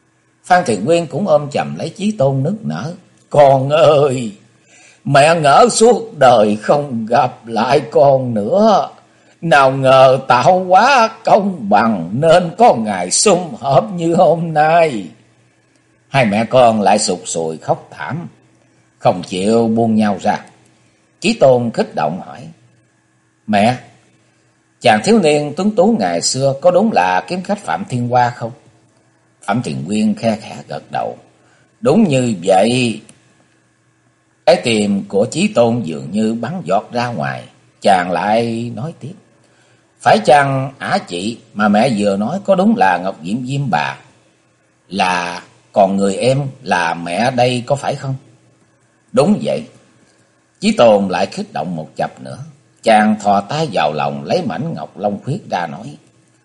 Phan Thiền Nguyên cũng ôm chầm lấy Chí Tôn nức nở. Con ơi! Mẹ ngỡ suốt đời không gặp lại con nữa. Nào ngờ tạo hóa công bằng nên có ngày sum họp như hôm nay. Hai mẹ con lại sụt sùi khóc thảm, không chịu buông nhau ra. Chí Tôn kích động hỏi: Mẹ, chàng thiếu niên tuấn tú ngày xưa có đúng là kiếm khách Phạm Thiên Hoa không? Phạm Thiền Nguyên khe khẽ gật đầu. Đúng như vậy. Cái tim của Chí Tôn dường như bắn giọt ra ngoài. Chàng lại nói tiếp: Phải chăng ả chị mà mẹ vừa nói có đúng là Ngọc Diễm Diêm bà? Là còn người em là mẹ đây có phải không? Đúng vậy. Chí Tôn lại kích động một chập nữa. Chàng thò tay vào lòng lấy mảnh ngọc long khuyết ra nói: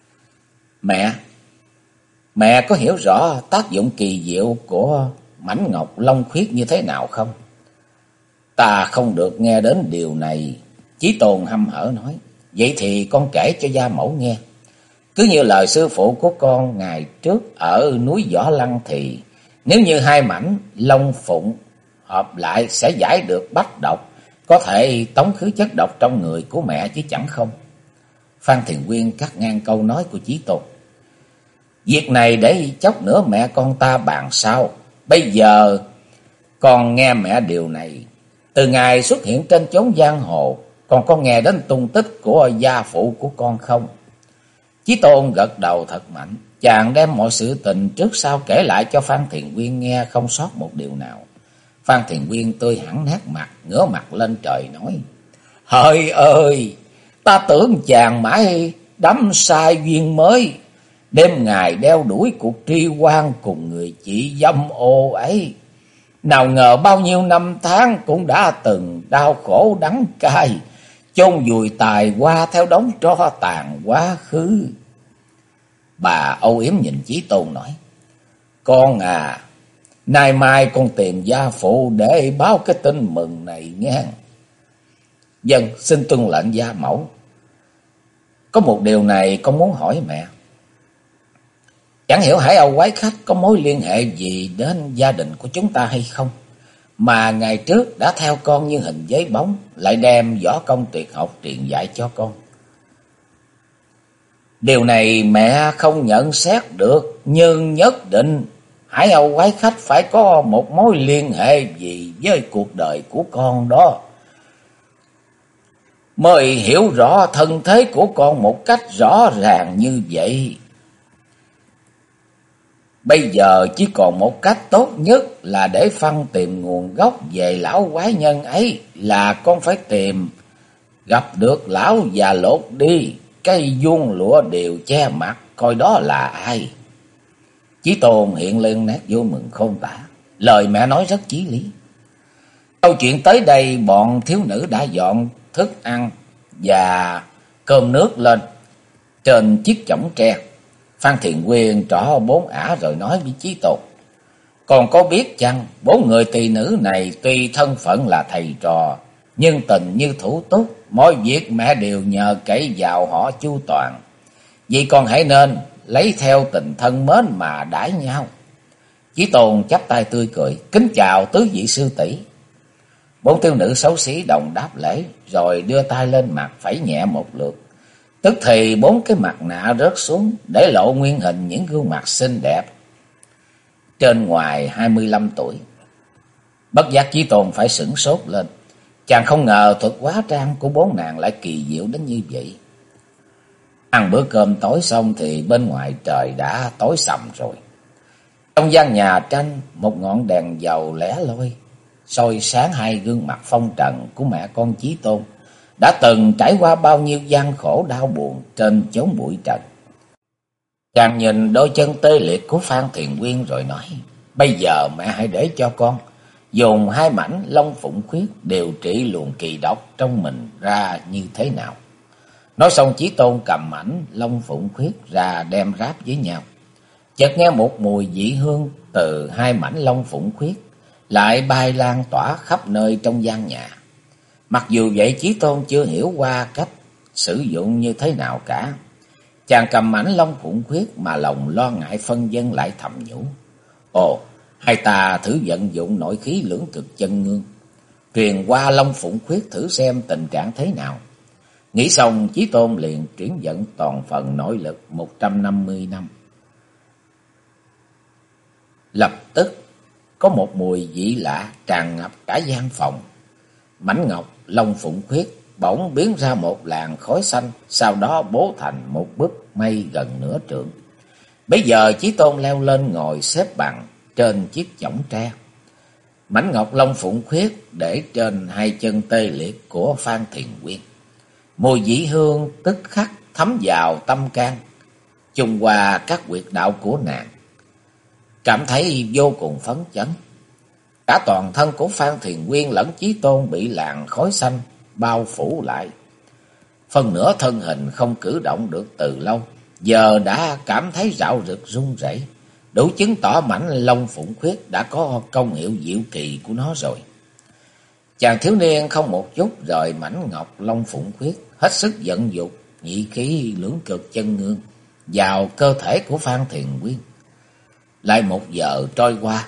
Mẹ có hiểu rõ tác dụng kỳ diệu của mảnh ngọc long khuyết như thế nào không? Ta không được nghe đến điều này. Chí Tôn hăm hở nói: Vậy thì con kể cho gia mẫu nghe. Cứ như lời sư phụ của con ngày trước ở núi Võ Lăng thì nếu như hai mảnh long phụng hợp lại sẽ giải được bách độc, có thể tống khứ chất độc trong người của mẹ chứ chẳng không. Phan Thiền Nguyên cắt ngang câu nói của Chí Tôn: Việc này để chốc nữa mẹ con ta bàn sau. Bây giờ con nghe mẹ điều này. Từ ngày xuất hiện trên chốn giang hồ, con có nghe đến tung tích của gia phụ của con không? Chí Tôn gật đầu thật mạnh. Chàng đem mọi sự tình trước sau kể lại cho Phan Thiền Nguyên nghe, không sót một điều nào. Phan Thiền Nguyên tươi hẳn nét mặt, ngửa mặt lên trời nói: Hỡi ơi! Ta tưởng chàng mãi đắm sai duyên mới, đêm ngày đeo đuổi cuộc tri hoan cùng người chị dâm ô ấy. Nào ngờ bao nhiêu năm tháng cũng đã từng đau khổ đắng cay, chôn vùi tài qua theo đống tro tàn quá khứ. Bà âu yếm nhìn Chí Tôn nói: Con à, nay mai con tìm gia phụ để báo cái tin mừng này nghe. Dân xin tuân lệnh gia mẫu. Có một điều này con muốn hỏi mẹ. Chẳng hiểu Hải Âu quái khách có mối liên hệ gì đến gia đình của chúng ta hay không, mà ngày trước đã theo con như hình với bóng, lại đem võ công tuyệt học truyền dạy cho con. Điều này mẹ không nhận xét được, nhưng nhất định Hải Âu quái khách phải có một mối liên hệ gì với cuộc đời của con đó, mới hiểu rõ thân thế của con một cách rõ ràng như vậy. Bây giờ chỉ còn một cách tốt nhất là để phân tìm nguồn gốc về lão quái nhân ấy, là con phải tìm gặp được lão và lột đi cây vuông lụa đều che mặt, coi đó là ai. Chí Tôn hiện lên nét vui mừng khôn tả. Lời mẹ nói rất chí lý. Câu chuyện tới đây, bọn thiếu nữ đã dọn thức ăn và cơm nước lên trên chiếc chõng tre. Phan Thiền Nguyên trỏ 4 ả rồi nói với Chí Tôn: Còn có biết chăng, 4 người tỳ nữ này tuy thân phận là thầy trò, nhưng tình như thủ túc, mọi việc mẹ đều nhờ cậy vào họ chu toàn. Vì con hãy nên lấy theo tình thân mến mà đãi nhau. Chí Tôn chắp tay tươi cười: Kính chào tứ vị sư tỷ. 4 thiếu nữ xấu xí đồng đáp lễ, rồi đưa tay lên mặt phẩy nhẹ một lượt. Tức thì 4 cái mặt nạ rớt xuống, để lộ nguyên hình những gương mặt xinh đẹp trên ngoài 25 tuổi. Bất giác Chí Tôn phải sửng sốt lên. Chàng không ngờ thuật hóa trang của 4 nàng lại kỳ diệu đến như vậy. Ăn bữa cơm tối xong thì bên ngoài trời đã tối sầm rồi. Trong gian nhà tranh, một ngọn đèn dầu lẻ loi soi sáng hai gương mặt phong trần của mẹ con Chí Tôn, đã từng trải qua bao nhiêu gian khổ đau buồn trên chốn bụi trần. Chàng nhìn đôi chân tê liệt của Phan Thiền Nguyên rồi nói: Bây giờ mẹ hãy để cho con dùng 2 mảnh long phụng khuyết điều trị luồng kỳ độc trong mình ra như thế nào. Nói xong, Chí Tôn cầm mảnh long phụng khuyết ra đem ráp với nhau. Chợt nghe một mùi dị hương từ 2 mảnh long phụng khuyết lại bay lan tỏa khắp nơi trong gian nhà. Mặc dù vậy, Chí Tôn chưa hiểu qua cách sử dụng như thế nào cả. Chàng cầm mảnh long phụng khuyết mà lòng lo ngại phân vân lại thầm nhủ: Ồ, hai ta thử vận dụng nội khí lưỡng cực chân ngương, truyền qua Long Phụng Khuyết thử xem tình trạng thế nào. Nghĩ xong, Chí Tôn liền chuyển vận toàn phần nội lực 150 năm. Lập tức có một mùi dị lạ tràn ngập cả gian phòng. Mảnh ngọc Long Phụng Khuyết bỗng biến ra một làn khói xanh, sau đó bố thành một bức mây gần nửa trượng. Bây giờ Chí Tôn leo lên ngồi xếp bằng trên chiếc chõng tre. Mảnh ngọc Long Phụng Khuyết để trên hai chân tê liệt của Phan Thiền Quyên. Mùi dĩ hương tức khắc thấm vào tâm can, chung qua các huyệt đạo của nàng, cảm thấy vô cùng phấn chấn. Cả toàn thân của Phan Thiền Quyên lẫn Chí Tôn bị làn khói xanh bao phủ lại. Phần nửa thân hình không cử động được từ lâu, giờ đã cảm thấy rạo rực run rẩy, đủ chứng tỏ mảnh Long Phụng Khuyết đã có công hiệu diệu kỳ của nó rồi. Chàng thiếu niên không một chút rời mảnh ngọc Long Phụng Khuyết, hết sức vận dụng nhị khí lưỡng cực chân ngương vào cơ thể của Phan Thiền Quyên. Lại một giờ trôi qua,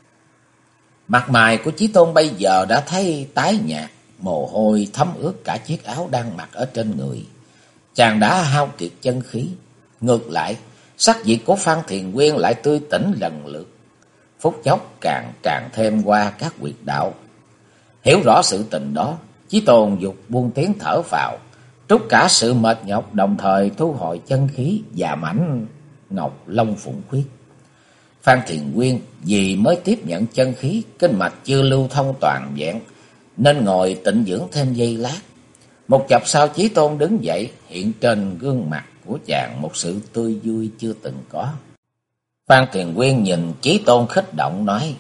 mặt mày của Chí Tôn bây giờ đã thấy tái nhạt, mồ hôi thấm ướt cả chiếc áo đang mặc ở trên người. Chàng đã hao kiệt chân khí. Ngược lại, sắc diện của Phan Thiền Quyên lại tươi tỉnh lần lượt, phút chốc càng tràn thêm qua các huyệt đạo. Hiểu rõ sự tình đó, Chí Tôn dục buông tiếng thở vào, trút cả sự mệt nhọc, đồng thời thu hồi chân khí và mảnh ngọc Long Phụng Khuyết. Phan Thiền Quyên vì mới tiếp nhận chân khí, kinh mạch chưa lưu thông toàn vẹn, nên ngồi tĩnh dưỡng thêm giây lát. Một chập sau, Chí Tôn đứng dậy, hiện trên gương mặt của chàng một sự tươi vui chưa từng có. Phan Thiền Quyên nhìn Chí Tôn khích động nói: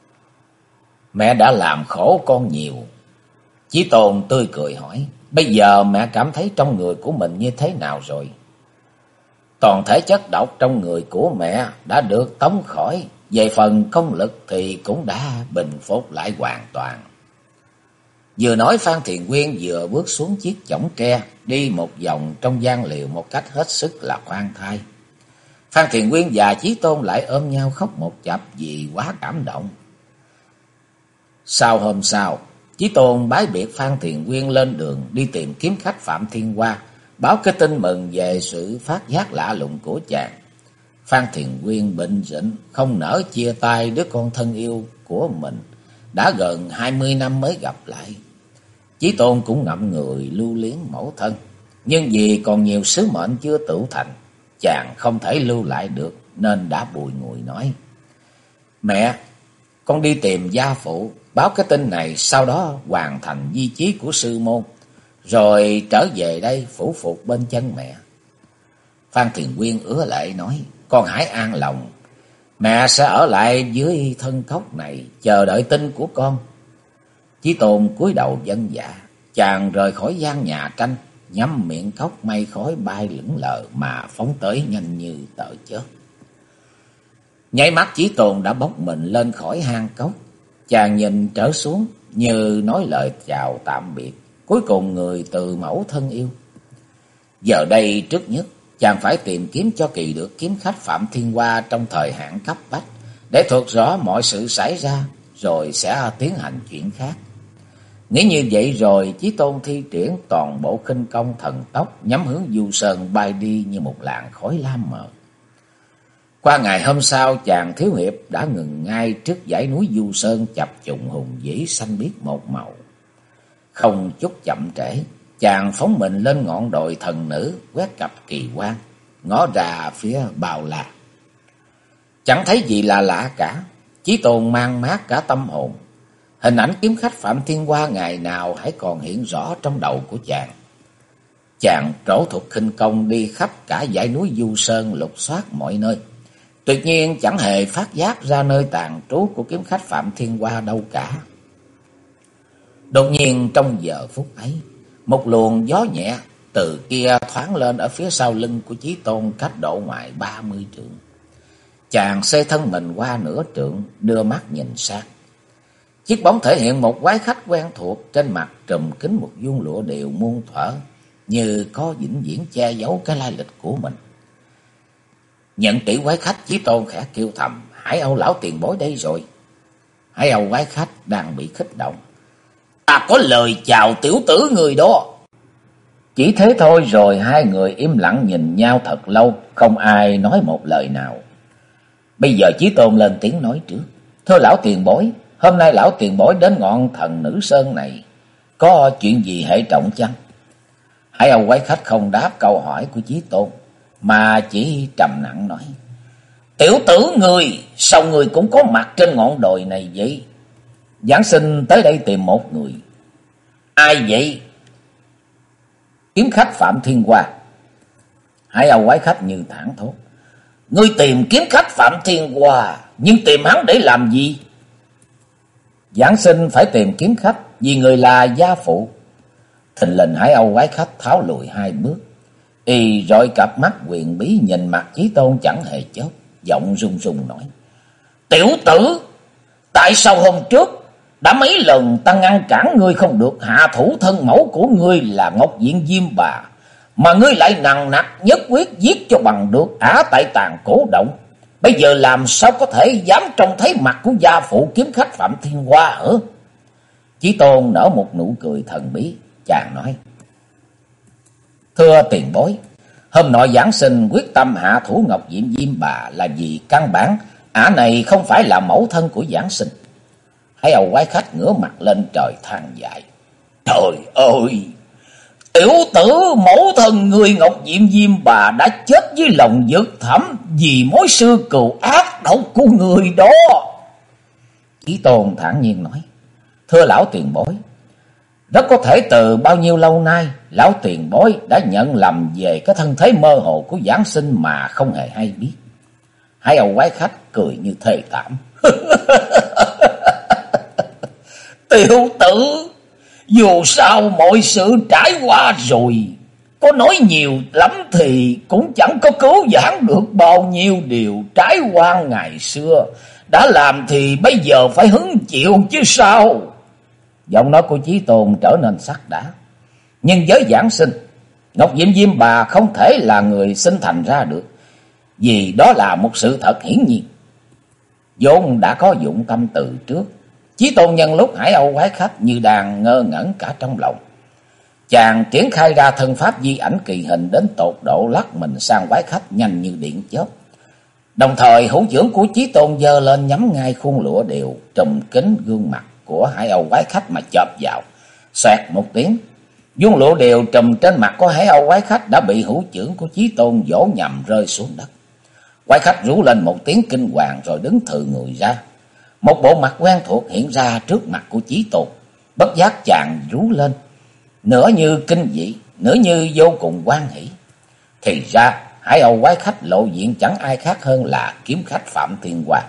"Mẹ đã làm khổ con nhiều." Chí Tôn tươi cười hỏi: "Bây giờ mẹ cảm thấy trong người của mình như thế nào rồi?" "Toàn thể chất độc trong người của mẹ đã được tống khỏi, về phần công lực thì cũng đã bình phục lại hoàn toàn." Vừa nói, Phan Thiền Quyên vừa bước xuống chiếc chõng tre, đi một vòng trong gian liệu một cách hết sức là khoan thai. Phan Thiền Quyên và Chí Tôn lại ôm nhau khóc một chập vì quá cảm động. Sau hôm sau, Chí Tôn bái biệt Phan Thiền Quyên lên đường đi tìm kiếm khách Phạm Thiên Hoa, báo cái tin mừng về sự phát giác lạ lùng của chàng. Phan Thiền Quyên bệnh rịnh, không nỡ chia tay đứa con thân yêu của mình, đã gần 20 năm mới gặp lại. Chí Tôn cũng ngậm ngùi lưu luyến mẫu thân, nhưng vì còn nhiều sứ mệnh chưa tựu thành, chàng không thể lưu lại được nên đã bùi ngùi nói: "Mẹ, con đi tìm gia phụ, báo cái tin này, sau đó hoàn thành di chí của sư môn, rồi trở về đây phủ phục bên chân mẹ." Phan Thiền Quyên ứa lệ nói: "Con hãy an lòng, mẹ sẽ ở lại dưới thân cốc này chờ đợi tin của con." Chí Tôn cúi đầu vâng dạ. Chàng rời khỏi gian nhà tranh, nhắm miệng cốc, mây khói bay lững lờ mà phóng tới nhanh như tờ chớp. Nháy mắt Chí Tôn đã bốc mình lên khỏi hang cốc. Chàng nhìn trở xuống như nói lời chào tạm biệt cuối cùng người từ mẫu thân yêu. Giờ đây trước nhất, chàng phải tìm kiếm cho kỳ được kiếm khách Phạm Thiên Hoa trong thời hạn cấp bách, để thuật rõ mọi sự xảy ra, rồi sẽ tiến hành chuyện khác. Nghĩ như vậy rồi, Chí Tôn thi triển toàn bộ khinh công thần tốc, nhắm hướng Du Sơn bay đi như một làn khói lam mờ. Qua ngày hôm sau, chàng thiếu hiệp đã ngừng ngay trước dãy núi Du Sơn chập trùng hùng vĩ xanh biếc một màu. Không chút chậm trễ, chàng phóng mình lên ngọn đồi thần nữ, quét cặp kỳ quan, ngó ra phía Bao La. Chẳng thấy gì là lạ cả, Chí Tôn mang mát cả tâm hồn. Hình ảnh kiếm khách Phạm Thiên Hoa ngày nào hãy còn hiện rõ trong đầu của chàng. Chàng trổ thuật khinh công đi khắp cả dãy núi Du Sơn, lục soát mọi nơi, tuyệt nhiên chẳng hề phát giác ra nơi tàn trú của kiếm khách Phạm Thiên Hoa đâu cả. Đột nhiên trong giờ phút ấy, một luồng gió nhẹ từ kia thoáng lên ở phía sau lưng của Chí Tôn cách độ ngoài 30 trượng. Chàng xê thân mình qua nửa trượng, đưa mắt nhìn sang. Chiếc bóng thể hiện một quái khách quen thuộc, trên mặt trùm kín một vuông lụa đều muôn thuở, như có vĩnh viễn che giấu cái lai lịch của mình. Nhận tỷ quái khách, Chí Tôn khẽ kêu thầm, Hải Âu lão tiền bối đây rồi. Hải Âu quái khách đang bị kích động. Ta có lời chào tiểu tử người đó. Chỉ thế thôi rồi hai người im lặng nhìn nhau thật lâu, không ai nói một lời nào. Bây giờ Chí Tôn lên tiếng nói trước. Thưa lão tiền bối, hôm nay lão tiền bối đến ngọn Thần Nữ Sơn này, có chuyện gì hệ trọng chăng? Hải Âu quái khách không đáp câu hỏi của Chí Tôn, mà chỉ trầm nặng nói. Tiểu tử người, sao người cũng có mặt trên ngọn đồi này vậy? Giảng sinh tới đây tìm một người. Ai vậy? Kiếm khách Phạm Thiên Hoa. Hải Âu quái khách như thảng thốt. Ngươi tìm kiếm khách Phạm Thiên Hoa, nhưng tìm hắn để làm gì? Giảng sinh phải tìm kiếm khách vì người là gia phụ. Thình lình Hải Âu quái khách tháo lùi hai bước. Y rọi cặp mắt huyền bí nhìn mặt Chí Tôn chẳng hề chớp, giọng run run nói. Tiểu tử, tại sao hôm trước đã mấy lần ta ngăn cản ngươi không được hạ thủ thân mẫu của ngươi là Ngọc Diện Diêm Bà, mà ngươi lại nằng nặc nhất quyết giết cho bằng được Ả Tại Tàng Cổ Động. Bây giờ làm sao có thể dám trông thấy mặt của gia phụ kiếm khách Phạm Thiên Hoa hả? Chí Tôn nở một nụ cười thần bí, chàng nói. Thưa tiền bối, hôm nọ giảng sinh quyết tâm hạ thủ Ngọc Diện Diêm Bà là vì căn bản Ả này không phải là mẫu thân của giảng sinh. Hải Âu quái khách ngửa mặt lên trời than dại. Trời ơi! Tiểu tử mẫu thân người Ngọc Diệm Diêm Bà đã chết với lòng vực thẳm vì mối sư cừu ác độc của người đó. Chí Tôn thản nhiên nói. Thưa lão tiền bối, rất có thể từ bao nhiêu lâu nay lão tiền bối đã nhận lầm về cái thân thế mơ hồ của giảng sinh mà không hề hay biết. Hải Âu quái khách cười như thê thảm. Tiểu tử, dù sao mọi sự trải qua rồi, có nói nhiều lắm thì cũng chẳng có cứu vãn được bao nhiêu điều trải qua ngày xưa. Đã làm thì bây giờ phải hứng chịu chứ sao? Giọng nói của Chí Tôn trở nên sắc đã. Nhưng với giảng sinh, Ngọc Diệm Diêm Bà không thể là người sinh thành ra được, vì đó là một sự thật hiển nhiên. Vốn đã có dụng tâm từ trước, Chí Tôn nhân lúc Hải Âu quái khách như đang ngơ ngẩn cả trong lòng. Chàng triển khai ra thân pháp di ảnh kỳ hình đến tột độ lắc mình sang quái khách nhanh như điện chớp. Đồng thời hữu dưỡng của Chí Tôn giơ lên nhắm ngay khuôn lụa đều trùm kín gương mặt của Hải Âu quái khách mà chộp vào. Xoẹt một tiếng, vuông lụa đều trùm trên mặt của Hải Âu quái khách đã bị hữu dưỡng của Chí Tôn vỗ nhầm rơi xuống đất. Quái khách rú lên một tiếng kinh hoàng rồi đứng thừ người ra. Một bộ mặt quen thuộc hiện ra trước mặt của Chí Tôn. Bất giác chàng rú lên, nửa như kinh dị, nửa như vô cùng hoan hỷ. Thì ra Hải Âu quái khách lộ diện chẳng ai khác hơn là kiếm khách Phạm Thiên Hoa.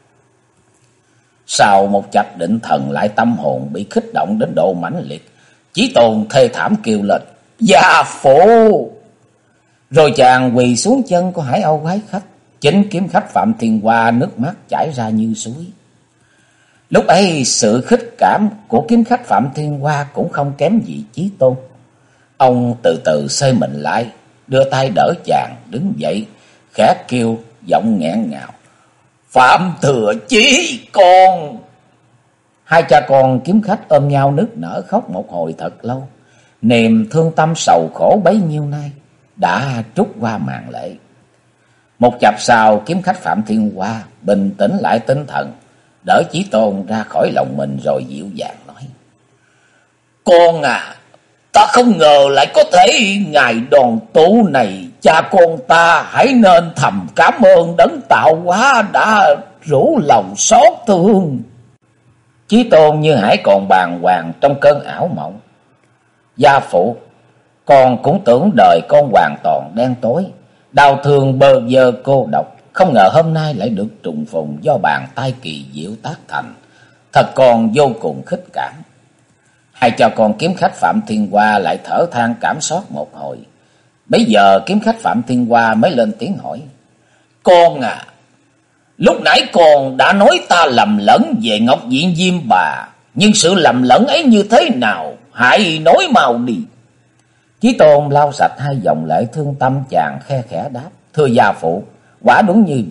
Sau một chập định thần lại tâm hồn bị kích động đến độ mãnh liệt, Chí Tôn thê thảm kêu lên, gia phụ! Rồi chàng quỳ xuống chân của Hải Âu quái khách. Chính kiếm khách Phạm Thiên Hoa nước mắt chảy ra như suối. Lúc ấy sự khích cảm của kiếm khách Phạm Thiên Hoa cũng không kém gì Chí Tôn. Ông từ từ xơi mình lại, đưa tay đỡ chàng đứng dậy, khẽ kêu giọng nghẹn ngào. Phạm Thừa Chí con! Hai cha con kiếm khách ôm nhau nức nở khóc một hồi thật lâu. Niềm thương tâm sầu khổ bấy nhiêu nay đã trút qua màn lệ. Một chập sau, kiếm khách Phạm Thiên Hoa bình tĩnh lại tinh thần, đỡ Chí Tôn ra khỏi lòng mình rồi dịu dàng nói. Con à, ta không ngờ lại có thể ngày đoàn tụ này, cha con ta hãy nên thầm cảm ơn đấng tạo hóa đã rủ lòng xót thương. Chí Tôn như hãy còn bàng hoàng trong cơn ảo mộng. Gia phụ, con cũng tưởng đời con hoàn toàn đen tối, đau thương bơ vơ cô độc. Không ngờ hôm nay lại được trùng phùng do bàn tay kỳ diệu tác thành. Thật còn vô cùng khích cảm. Hai cha con kiếm khách Phạm Thiên Hoa lại thở than cảm xót một hồi. Bấy giờ kiếm khách Phạm Thiên Hoa mới lên tiếng hỏi. Con à, lúc nãy con đã nói ta lầm lẫn về Ngọc Diện Diêm Bà, nhưng sự lầm lẫn ấy như thế nào? Hãy nói mau đi. Chí Tôn lau sạch hai dòng lệ thương tâm, chàng khe khẽ đáp. Thưa gia phụ, quả đúng như vậy.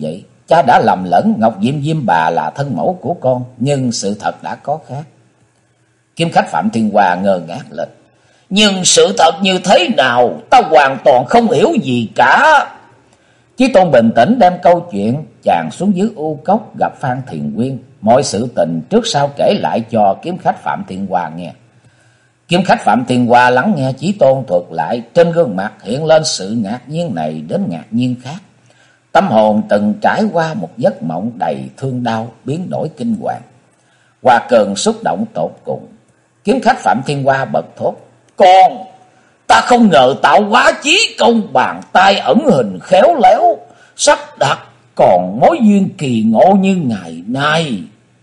cha đã lầm lẫn Ngọc Diệm Diêm bà là thân mẫu của con, nhưng sự thật đã có khác. Kiếm khách Phạm Thiên Hoa ngơ ngác lên. Nhưng sự thật như thế nào? Ta hoàn toàn không hiểu gì cả. Chí Tôn bình tĩnh đem câu chuyện chàng xuống dưới U Cốc gặp Phan Thiền Quyên, mọi sự tình trước sau kể lại cho kiếm khách Phạm Thiên Hoa nghe. Kiếm khách Phạm Thiên Hoa lắng nghe Chí Tôn thuật lại, trên gương mặt hiện lên sự ngạc nhiên này đến ngạc nhiên khác. Tâm hồn từng trải qua một giấc mộng đầy thương đau, biến đổi kinh hoàng. Qua cơn xúc động tột cùng, kiếm khách Phạm Thiên Hoa bật thốt: Con, ta không ngờ tạo hóa chí công, bàn tay ẩn hình khéo léo, sắp đặt còn mối duyên kỳ ngộ như ngày nay.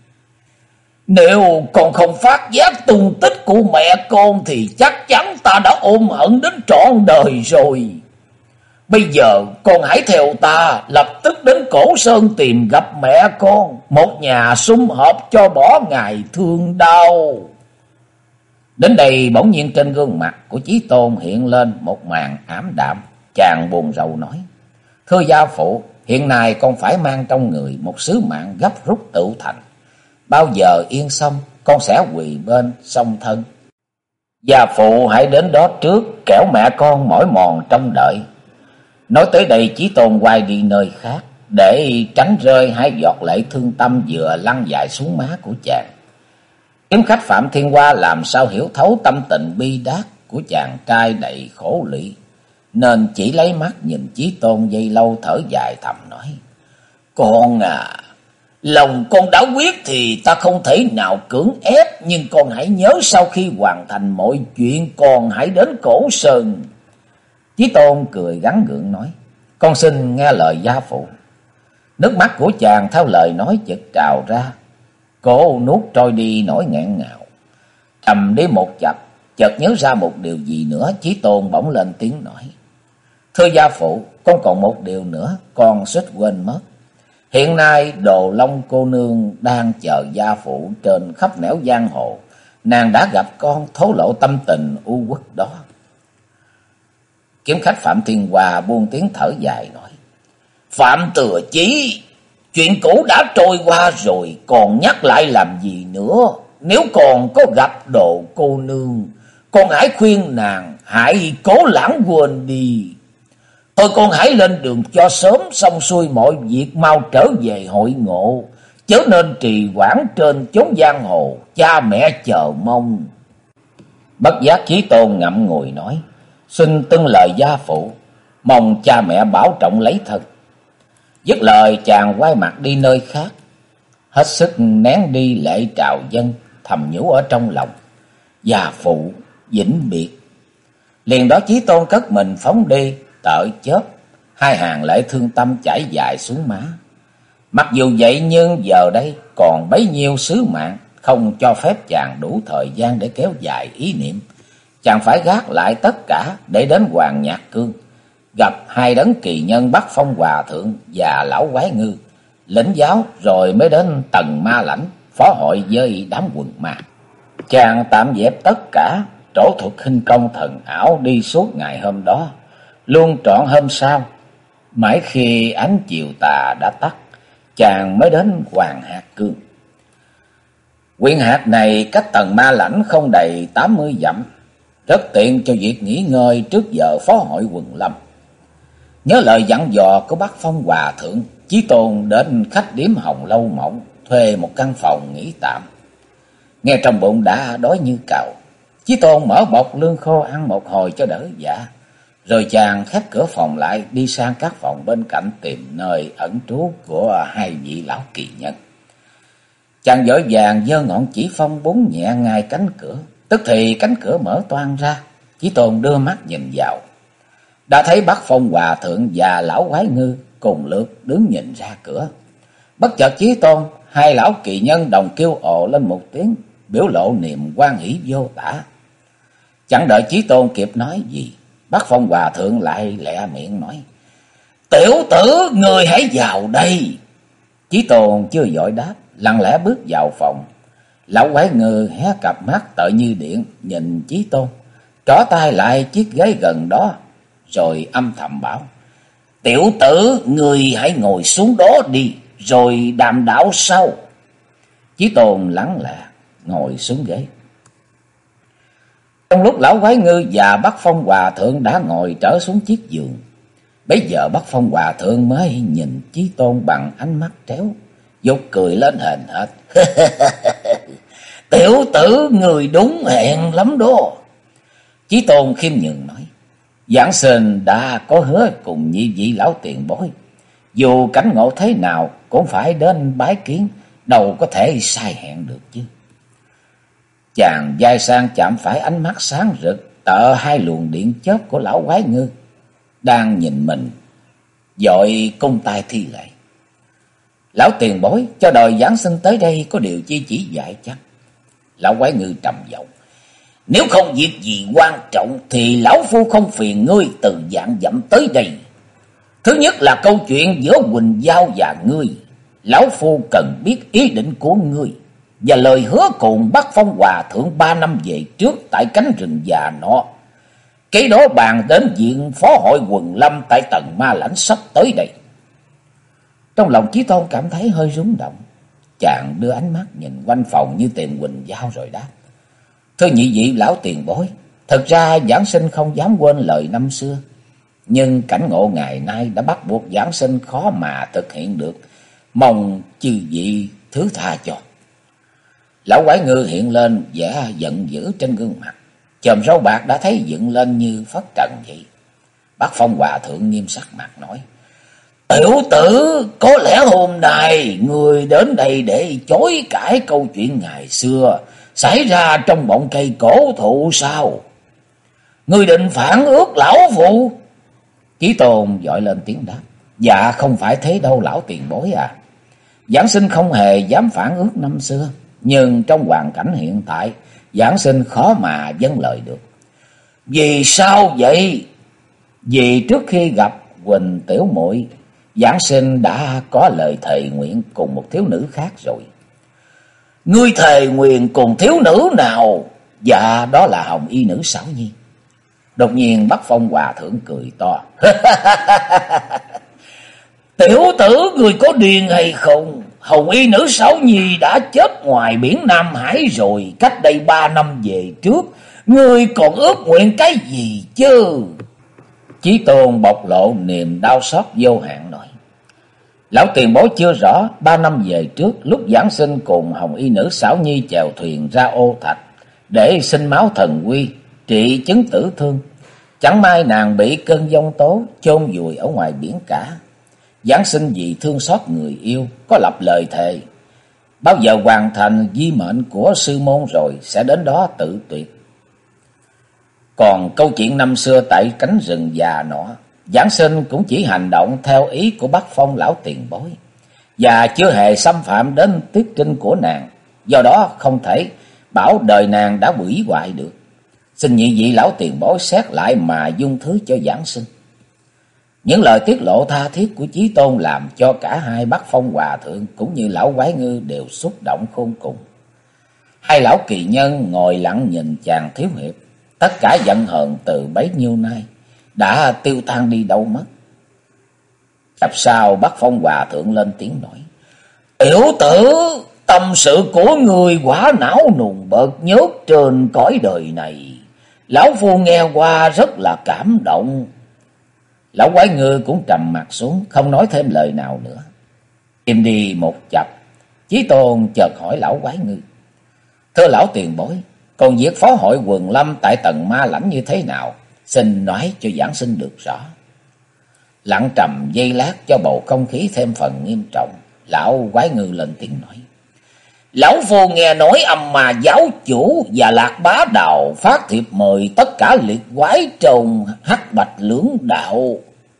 Nếu con không phát giác tung tích của mẹ con thì chắc chắn ta đã ôm hận đến trọn đời rồi. Bây giờ con hãy theo ta lập tức đến Cổ Sơn tìm gặp mẹ con, một nhà sum họp cho bỏ ngày thương đau. Đến đây bỗng nhiên trên gương mặt của Chí Tôn hiện lên một màn ảm đạm. Chàng buồn rầu nói: Thưa gia phụ, hiện nay con phải mang trong người một sứ mạng gấp rút tựu thành. Bao giờ yên xong, con sẽ quỳ bên song thân. Gia phụ hãy đến đó trước, kẻo mẹ con mỏi mòn trong đợi. Nói tới đây, Chí Tôn quay đi nơi khác, để tránh rơi hai giọt lệ thương tâm vừa lăn dài xuống má của chàng. Kiếm khách Phạm Thiên Hoa làm sao hiểu thấu tâm tình bi đát của chàng trai đầy khổ lụy, nên chỉ lấy mắt nhìn Chí Tôn giây lâu, thở dài thầm nói: Con à, lòng con đã quyết thì ta không thể nào cưỡng ép, nhưng con hãy nhớ sau khi hoàn thành mọi chuyện, con hãy đến Cổ Sơn. Chí Tôn cười gắn gượng nói: Con xin nghe lời gia phụ. Nước mắt của chàng theo lời nói chợt trào ra, cố nuốt trôi đi nỗi nghẹn ngào. Trầm đi một chập, chợt nhớ ra một điều gì nữa, Chí Tôn bỗng lên tiếng nói: Thưa gia phụ, con còn một điều nữa con suýt quên mất. Hiện nay Đồ Long cô nương đang chờ gia phụ trên khắp nẻo giang hồ. Nàng đã gặp con, thổ lộ tâm tình u uất đó. Kiếm khách Phạm Thiên Hoa buông tiếng thở dài nói: Phạm Thừa Chí, chuyện cũ đã trôi qua rồi, còn nhắc lại làm gì nữa. Nếu còn có gặp Đồ cô nương, con hãy khuyên nàng hãy cố lãng quên đi. Thôi con hãy lên đường cho sớm, xong xuôi mọi việc mau trở về hội ngộ, chớ nên trì hoãn trên chốn giang hồ, cha mẹ chờ mong. Bất giác Chí Tôn ngậm ngùi nói: Xin tuân lời gia phụ, mong cha mẹ bảo trọng lấy thân. Dứt lời chàng quay mặt đi nơi khác, hết sức nén đi lệ trào dâng, thầm nhủ ở trong lòng: Gia phụ vĩnh biệt. Liền đó Chí Tôn cất mình phóng đi, tợ chớp, hai hàng lệ thương tâm chảy dài xuống má. Mặc dù vậy nhưng giờ đây còn bấy nhiêu sứ mạng, không cho phép chàng đủ thời gian để kéo dài ý niệm. Chàng phải gác lại tất cả để đến Hoàng Nhạc Cương, gặp hai đấng kỳ nhân Bắc Phong Hòa Thượng và Lão Quái Ngư, lĩnh giáo rồi mới đến Tần Ma Lãnh, phó hội với đám quần ma. Chàng tạm dẹp tất cả, trổ thuật khinh công thần ảo đi suốt ngày hôm đó, luôn trọn hôm sau. Mãi khi ánh chiều tà đã tắt, chàng mới đến Hoàng Hạt Cương. Huyện hạt này cách Tần Ma Lãnh không đầy 80 dặm, rất tiện cho việc nghỉ ngơi trước giờ phó hội quần lâm. Nhớ lời dặn dò của Bắc Phong Hòa Thượng, Chí Tôn đến khách điếm Hồng Lâu Mộng, thuê một căn phòng nghỉ tạm. Nghe trong bụng đã đói như cào, Chí Tôn mở bọc lương khô ăn một hồi cho đỡ dạ, rồi chàng khép cửa phòng lại, đi sang các phòng bên cạnh tìm nơi ẩn trú của hai vị lão kỳ nhân. Chàng vội vàng giơ ngọn chỉ phong búng nhẹ ngay cánh cửa, tức thì cánh cửa mở toang ra. Chí Tôn đưa mắt nhìn vào, đã thấy Bắc Phong Hòa Thượng và Lão Quái Ngư cùng lượt đứng nhìn ra cửa. Bất chợt Chí Tôn, hai lão kỳ nhân đồng kêu ồ lên một tiếng, biểu lộ niềm hoan hỷ vô tả. Chẳng đợi Chí Tôn kịp nói gì, Bắc Phong Hòa Thượng lại lẹ miệng nói: Tiểu tử, người hãy vào đây. Chí Tôn chưa vội đáp, lặng lẽ bước vào phòng. Lão Quái Ngư hé cặp mắt tợ như điện nhìn Chí Tôn, trỏ tay lại chiếc ghế gần đó, rồi âm thầm bảo: Tiểu tử, ngươi hãy ngồi xuống đó đi, rồi đàm đạo sau. Chí Tôn lắng lẽ ngồi xuống ghế. Trong lúc lão quái ngư và Bắc Phong Hòa Thượng đã ngồi trở xuống chiếc giường, bấy giờ Bắc Phong Hòa Thượng mới nhìn Chí Tôn bằng ánh mắt tréo, dục cười lên hền hệt. Tiểu tử, người đúng hẹn lắm đó. Chí Tôn khiêm nhường nói, giảng sinh đã có hứa cùng nhị vị lão tiền bối, dù cảnh ngộ thế nào cũng phải đến bái kiến, đâu có thể sai hẹn được chứ. Chàng vai sang chạm phải ánh mắt sáng rực tợ hai luồng điện chớp của lão quái ngư đang nhìn mình, vội cung tay thi lễ. Lão tiền bối, cho đời giảng sinh tới đây có điều chi chỉ dạy chắc? Lão quái ngư trầm giọng, nếu không việc gì quan trọng thì lão phu không phiền ngươi từ vạn dặm tới đây. Thứ nhất là câu chuyện giữa Quỳnh Giao và ngươi. Lão phu cần biết ý định của ngươi và lời hứa cùng Bắc Phong Hòa Thượng 3 năm về trước tại cánh rừng già nọ. Cái đó bàn đến diện phó hội quần lâm tại Tầng Ma Lãnh sắp tới đây. Trong lòng Chí Tôn cảm thấy hơi rung động. Chàng đưa ánh mắt nhìn quanh phòng như tìm Quỳnh Giao rồi đáp, thưa nhị vị lão tiền bối, thật ra giảng sinh không dám quên lời năm xưa, nhưng cảnh ngộ ngày nay đã bắt buộc giảng sinh khó mà thực hiện được, mong chư vị thứ tha cho. Lão quái ngư hiện lên vẻ giận dữ trên gương mặt, chòm râu bạc đã thấy dựng lên như phất trần vậy. Bắc Phong Hòa Thượng nghiêm sắc mặt nói, tiểu tử, có lẽ hôm nay người đến đây để chối cãi câu chuyện ngày xưa xảy ra trong bọng cây cổ thụ sao? Người định phản ước lão phụ? Chí Tôn vội lên tiếng đáp, dạ không phải thế đâu lão tiền bối à. Giảng sinh không hề dám phản ước năm xưa, nhưng trong hoàn cảnh hiện tại, giảng sinh khó mà vâng lời được. Vì sao vậy? Vì trước khi gặp Quỳnh tiểu muội, giảng sinh đã có lời thề nguyện cùng một thiếu nữ khác rồi. Ngươi thề nguyện cùng thiếu nữ nào? Dạ đó là Hồng Y nữ Sảo Nhi. Đột nhiên Bắc Phong Hòa Thượng cười to. Tiểu tử, người có điên hay không? Hồng Y nữ Sảo Nhi đã chết ngoài biển Nam Hải rồi, cách đây 3 năm về trước. Ngươi còn ước nguyện cái gì chứ? Chí Tôn bộc lộ niềm đau xót vô hạn nói, lão tiền bối chưa rõ, 3 năm về trước, lúc giảng sinh cùng Hồng Y nữ Sảo Nhi chèo thuyền ra Ô Thạch để xin máu thần quy trị chứng tử thương, chẳng may nàng bị cơn giông tố chôn vùi ở ngoài biển cả. Giảng sinh vì thương xót người yêu có lập lời thề, bao giờ hoàn thành di mệnh của sư môn rồi sẽ đến đó tự tuyệt. Còn câu chuyện năm xưa tại cánh rừng già nọ, giảng sinh cũng chỉ hành động theo ý của Bắc Phong lão tiền bối, và chưa hề xâm phạm đến tiết trinh của nàng, do đó không thể bảo đời nàng đã hủy hoại được. Xin nhị vị lão tiền bối xét lại mà dung thứ cho giảng sinh. Những lời tiết lộ tha thiết của Chí Tôn làm cho cả hai Bắc Phong Hòa Thượng cũng như lão quái ngư đều xúc động khôn cùng. Hai lão kỳ nhân ngồi lặng nhìn chàng thiếu hiệp, tất cả giận hờn từ bấy nhiêu nay đã tiêu tan đi đâu mất. Chập sau Bắc Phong Hòa Thượng lên tiếng nói, tiểu tử, tâm sự của người quả não nùng bợt nhớt trên cõi đời này, lão phu nghe qua rất là cảm động. Lão quái ngư cũng trầm mặt xuống, không nói thêm lời nào nữa. Im đi một chập, Chí Tôn chợt hỏi lão quái ngư, thưa lão tiền bối, còn việc phó hội quần lâm tại Tầng Ma Lãnh như thế nào, xin nói cho giảng sinh được rõ. Lặng trầm giây lát cho bầu không khí thêm phần nghiêm trọng, lão quái ngư lên tiếng nói, lão phu nghe nói Âm Ma giáo chủ và Lạc Bá Đào phát thiệp mời tất cả liệt quái trong Hắc Bạch Lưỡng đạo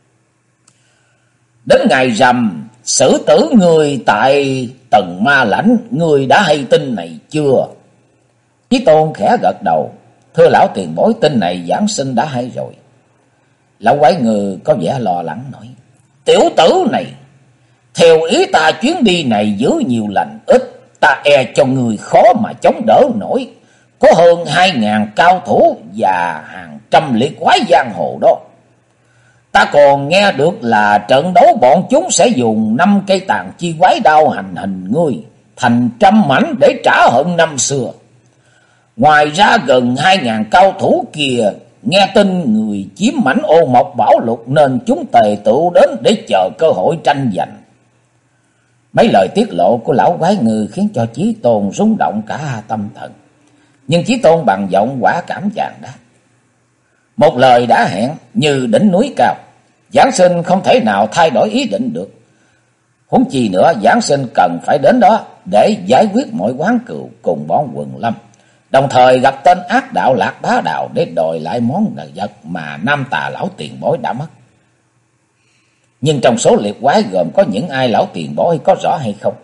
đến ngày rằm xử tử người tại Tầng Ma Lãnh. Người đã hay tin này chưa? Chí Tôn khẽ gật đầu, thưa lão tiền bối, tin này giảng sinh đã hay rồi. Lão quái ngư có vẻ lo lắng nói, tiểu tử này, theo ý ta chuyến đi này giữ nhiều lành ít, ta e cho người khó mà chống đỡ nổi. Có hơn 2000 cao thủ và hàng trăm liệt quái giang hồ đó. Ta còn nghe được là trận đấu bọn chúng sẽ dùng 5 cây tàn chi quái đao hành hình ngươi thành trăm mảnh để trả hận năm xưa. Ngoài ra gần 2.000 cao thủ kia nghe tin người chiếm mảnh ô mộc bảo lục nên chúng tề tựu đến để chờ cơ hội tranh giành. Mấy lời tiết lộ của lão quái ngư khiến cho Chí Tôn rung động cả tâm thần. Nhưng Chí Tôn bằng giọng quả cảm chàng đáp: một lời đã hẹn như đỉnh núi cao, Giáng Sinh không thể nào thay đổi ý định được. Huống chi nữa, Giáng Sinh cần phải đến đó để giải quyết mọi oán cừu cùng bọn Quần Lâm, đồng thời gặp tên ác đạo Lạc Bá Đạo để đòi lại món vật mà Nam Tà lão tiền bối đã mất. Nhưng trong số liệt quái gồm có những ai lão tiền bối có rõ hay không?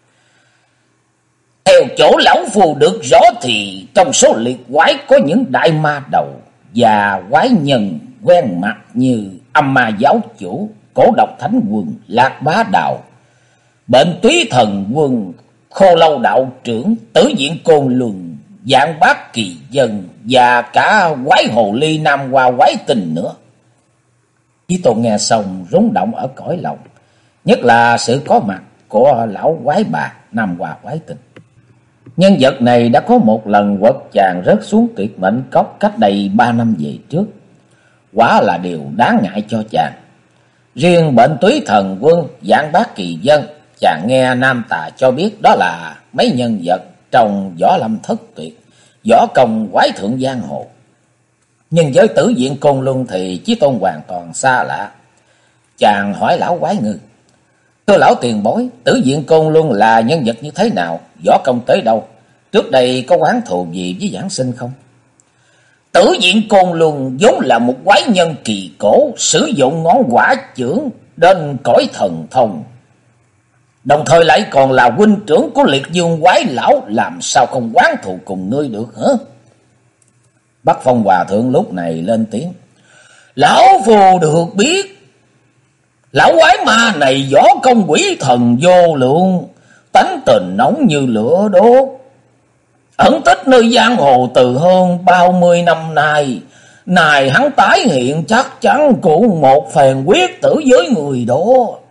Theo chỗ lão phù được rõ thì trong số liệt quái có những đại ma đầu và quái nhân quen mặt như Âm Ma giáo chủ, Cổ Độc Thánh Quân, Lạc Bá Đạo, Bệnh Túy Thần Quân, Khô Lâu Đạo trưởng, Tử Diện Côn Luân, Dạng Bác Kỳ Dân và cả quái hồ ly Nam Hoa quái tình nữa. Chí Tôn nghe xong rung động ở cõi lòng, nhất là sự có mặt của lão quái bà Nam Hoa quái tình. Nhân vật này đã có một lần quật chàng rớt xuống tuyệt mệnh cốc cách đây 3 năm về trước, quả là điều đáng ngại cho chàng. Riêng Bệnh Túy Thần Quân, Dạng Bác Kỳ Dân, chàng nghe Nam Tà cho biết đó là mấy nhân vật trong võ lâm thất tuyệt, võ công quái thượng giang hồ. Nhưng với Tử Diện Côn Luân thì Chí Tôn hoàn toàn xa lạ. Chàng hỏi lão quái ngư: thưa lão tiền bối, Tử Diện Côn Luân là nhân vật như thế nào, võ công tới đâu, trước đây có oán thù gì với Giáng Sinh không? Tử Diện Côn Luân vốn là một quái nhân kỳ cổ, sử dụng ngón quả chưởng đến cõi thần thông, đồng thời lại còn là huynh trưởng của Liệt Dương quái lão, làm sao không oán thù cùng ngươi được hả? Bắc Phong Hòa Thượng lúc này lên tiếng: lão phù được biết, lão quái ma này võ công quỷ thần vô lượng, tánh tình nóng như lửa đốt, ẩn tích nơi giang hồ từ hơn 30 năm nay. Này hắn tái hiện chắc chắn cũng một phèn quyết tử với người đó.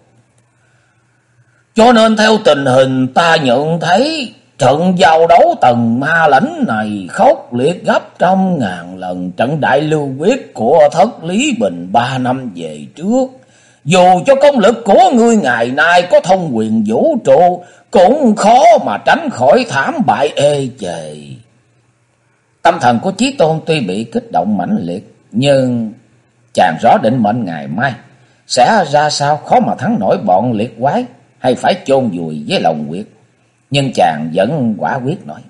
Cho nên theo tình hình ta nhận thấy, trận giao đấu tầng ma lãnh này khốc liệt gấp 100.000 lần trận đại lưu quyết của Thất Lý Bình 3 năm về trước. Dù cho công lực của ngươi ngày nay có thông quyền vũ trụ, cũng khó mà tránh khỏi thảm bại ê chề. Tâm thần của Chí Tôn tuy bị kích động mãnh liệt, nhưng chàng rõ định mệnh ngày mai sẽ ra sao khó mà thắng nổi bọn liệt quái, hay phải chôn vùi với lòng quyết. Nhưng chàng vẫn quả quyết nói: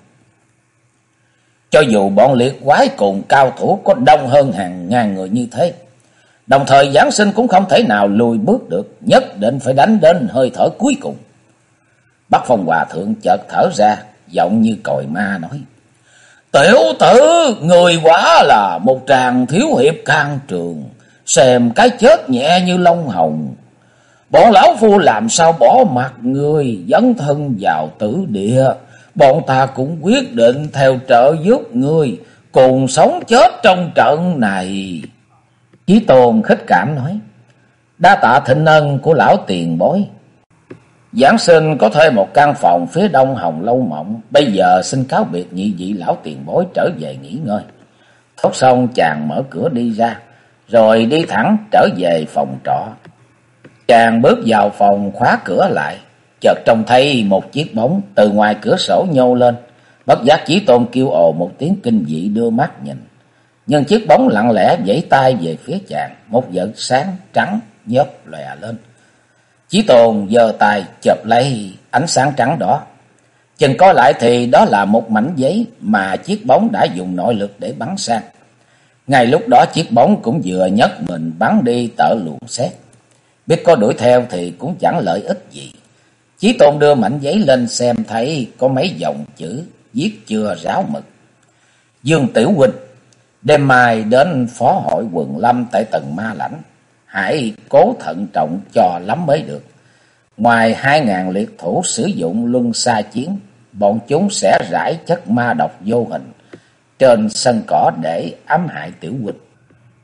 cho dù bọn liệt quái cùng cao thủ có đông hơn hàng ngàn người như thế, đồng thời Giáng Sinh cũng không thể nào lùi bước được, nhất định phải đánh đến hơi thở cuối cùng. Bắc Phong Hòa Thượng chợt thở ra, giọng như còi ma nói: tiểu tử, người quả là một tràng thiếu hiệp can trường, xem cái chết nhẹ như lông hồng. Bọn lão phu làm sao bỏ mặt người dấn thân vào tử địa, bọn ta cũng quyết định theo trợ giúp người, cùng sống chết trong trận này. Chí Tôn khích cảm nói: đa tạ thịnh ân của lão tiền bối. Giáng Sinh có thuê một căn phòng phía đông Hồng Lâu Mộng, bây giờ xin cáo biệt nhị vị lão tiền bối trở về nghỉ ngơi. Thốt xong chàng mở cửa đi ra, rồi đi thẳng trở về phòng trọ. Chàng bước vào phòng khóa cửa lại, chợt trông thấy một chiếc bóng từ ngoài cửa sổ nhô lên. Bất giác Chí Tôn kêu ồ một tiếng kinh dị đưa mắt nhìn. Nhưng chiếc bóng lặng lẽ vẫy tay về phía chàng, một vật sáng trắng nhấp lòe lên. Chí Tôn giơ tay chộp lấy ánh sáng trắng đó. Chừng coi lại thì đó là một mảnh giấy mà chiếc bóng đã dùng nội lực để bắn sang. Ngay lúc đó chiếc bóng cũng vừa nhấc mình bắn đi tở luồng xét. Biết có đuổi theo thì cũng chẳng lợi ích gì. Chí Tôn đưa mảnh giấy lên xem thấy có mấy dòng chữ viết chưa ráo mực: Dương Tiểu huynh, đêm mai đến phó hội Quần Lâm tại tầng Ma Lãnh, hãy cố thận trọng cho lắm mới được. Ngoài 2.000 liệt thủ sử dụng luân xa chiến, bọn chúng sẽ rải chất ma độc vô hình trên sân cỏ để ám hại tiểu huynh.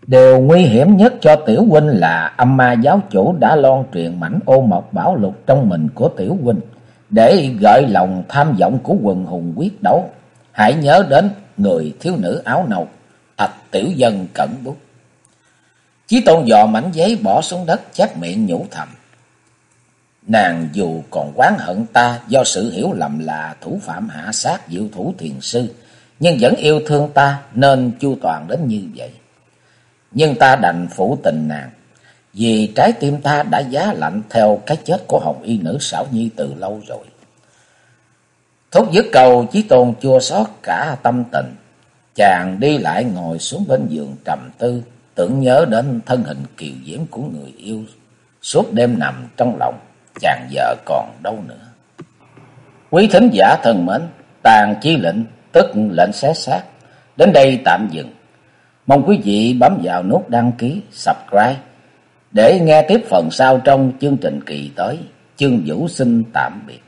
Điều nguy hiểm nhất cho tiểu huynh là âm ma giáo chủ đã loan truyền mảnh ô mộc bảo lục trong mình của tiểu huynh, để gợi lòng tham vọng của quần hùng quyết đấu. Hãy nhớ đến người thiếu nữ áo nâu, Thạch tiểu dân cẩn bút. Chí Tôn dò mảnh giấy bỏ xuống đất, chép miệng nhủ thầm: nàng dù còn oán hận ta do sự hiểu lầm là thủ phạm hạ sát diệu thủ thiền sư, nhưng vẫn yêu thương ta nên chu toàn đến như vậy. Nhưng ta đành phụ tình nàng, vì trái tim ta đã giá lạnh theo cái chết của hồng y nữ Sảo Nhi từ lâu rồi. Thốt dứt câu, Chí Tôn chua xót cả tâm tình. Chàng đi lại ngồi xuống bên giường trầm tư, tưởng nhớ đến thân hình kiều diễm của người yêu, suốt đêm nằm trong lòng. Chàng vợ còn đâu nữa. Quý thính giả thân mến, Tàn Chi Lệnh tức lệnh xé xác đến đây tạm dừng. Mong quý vị bấm vào nút đăng ký, subscribe để nghe tiếp phần sau trong chương trình kỳ tới. Chương Vũ xin tạm biệt.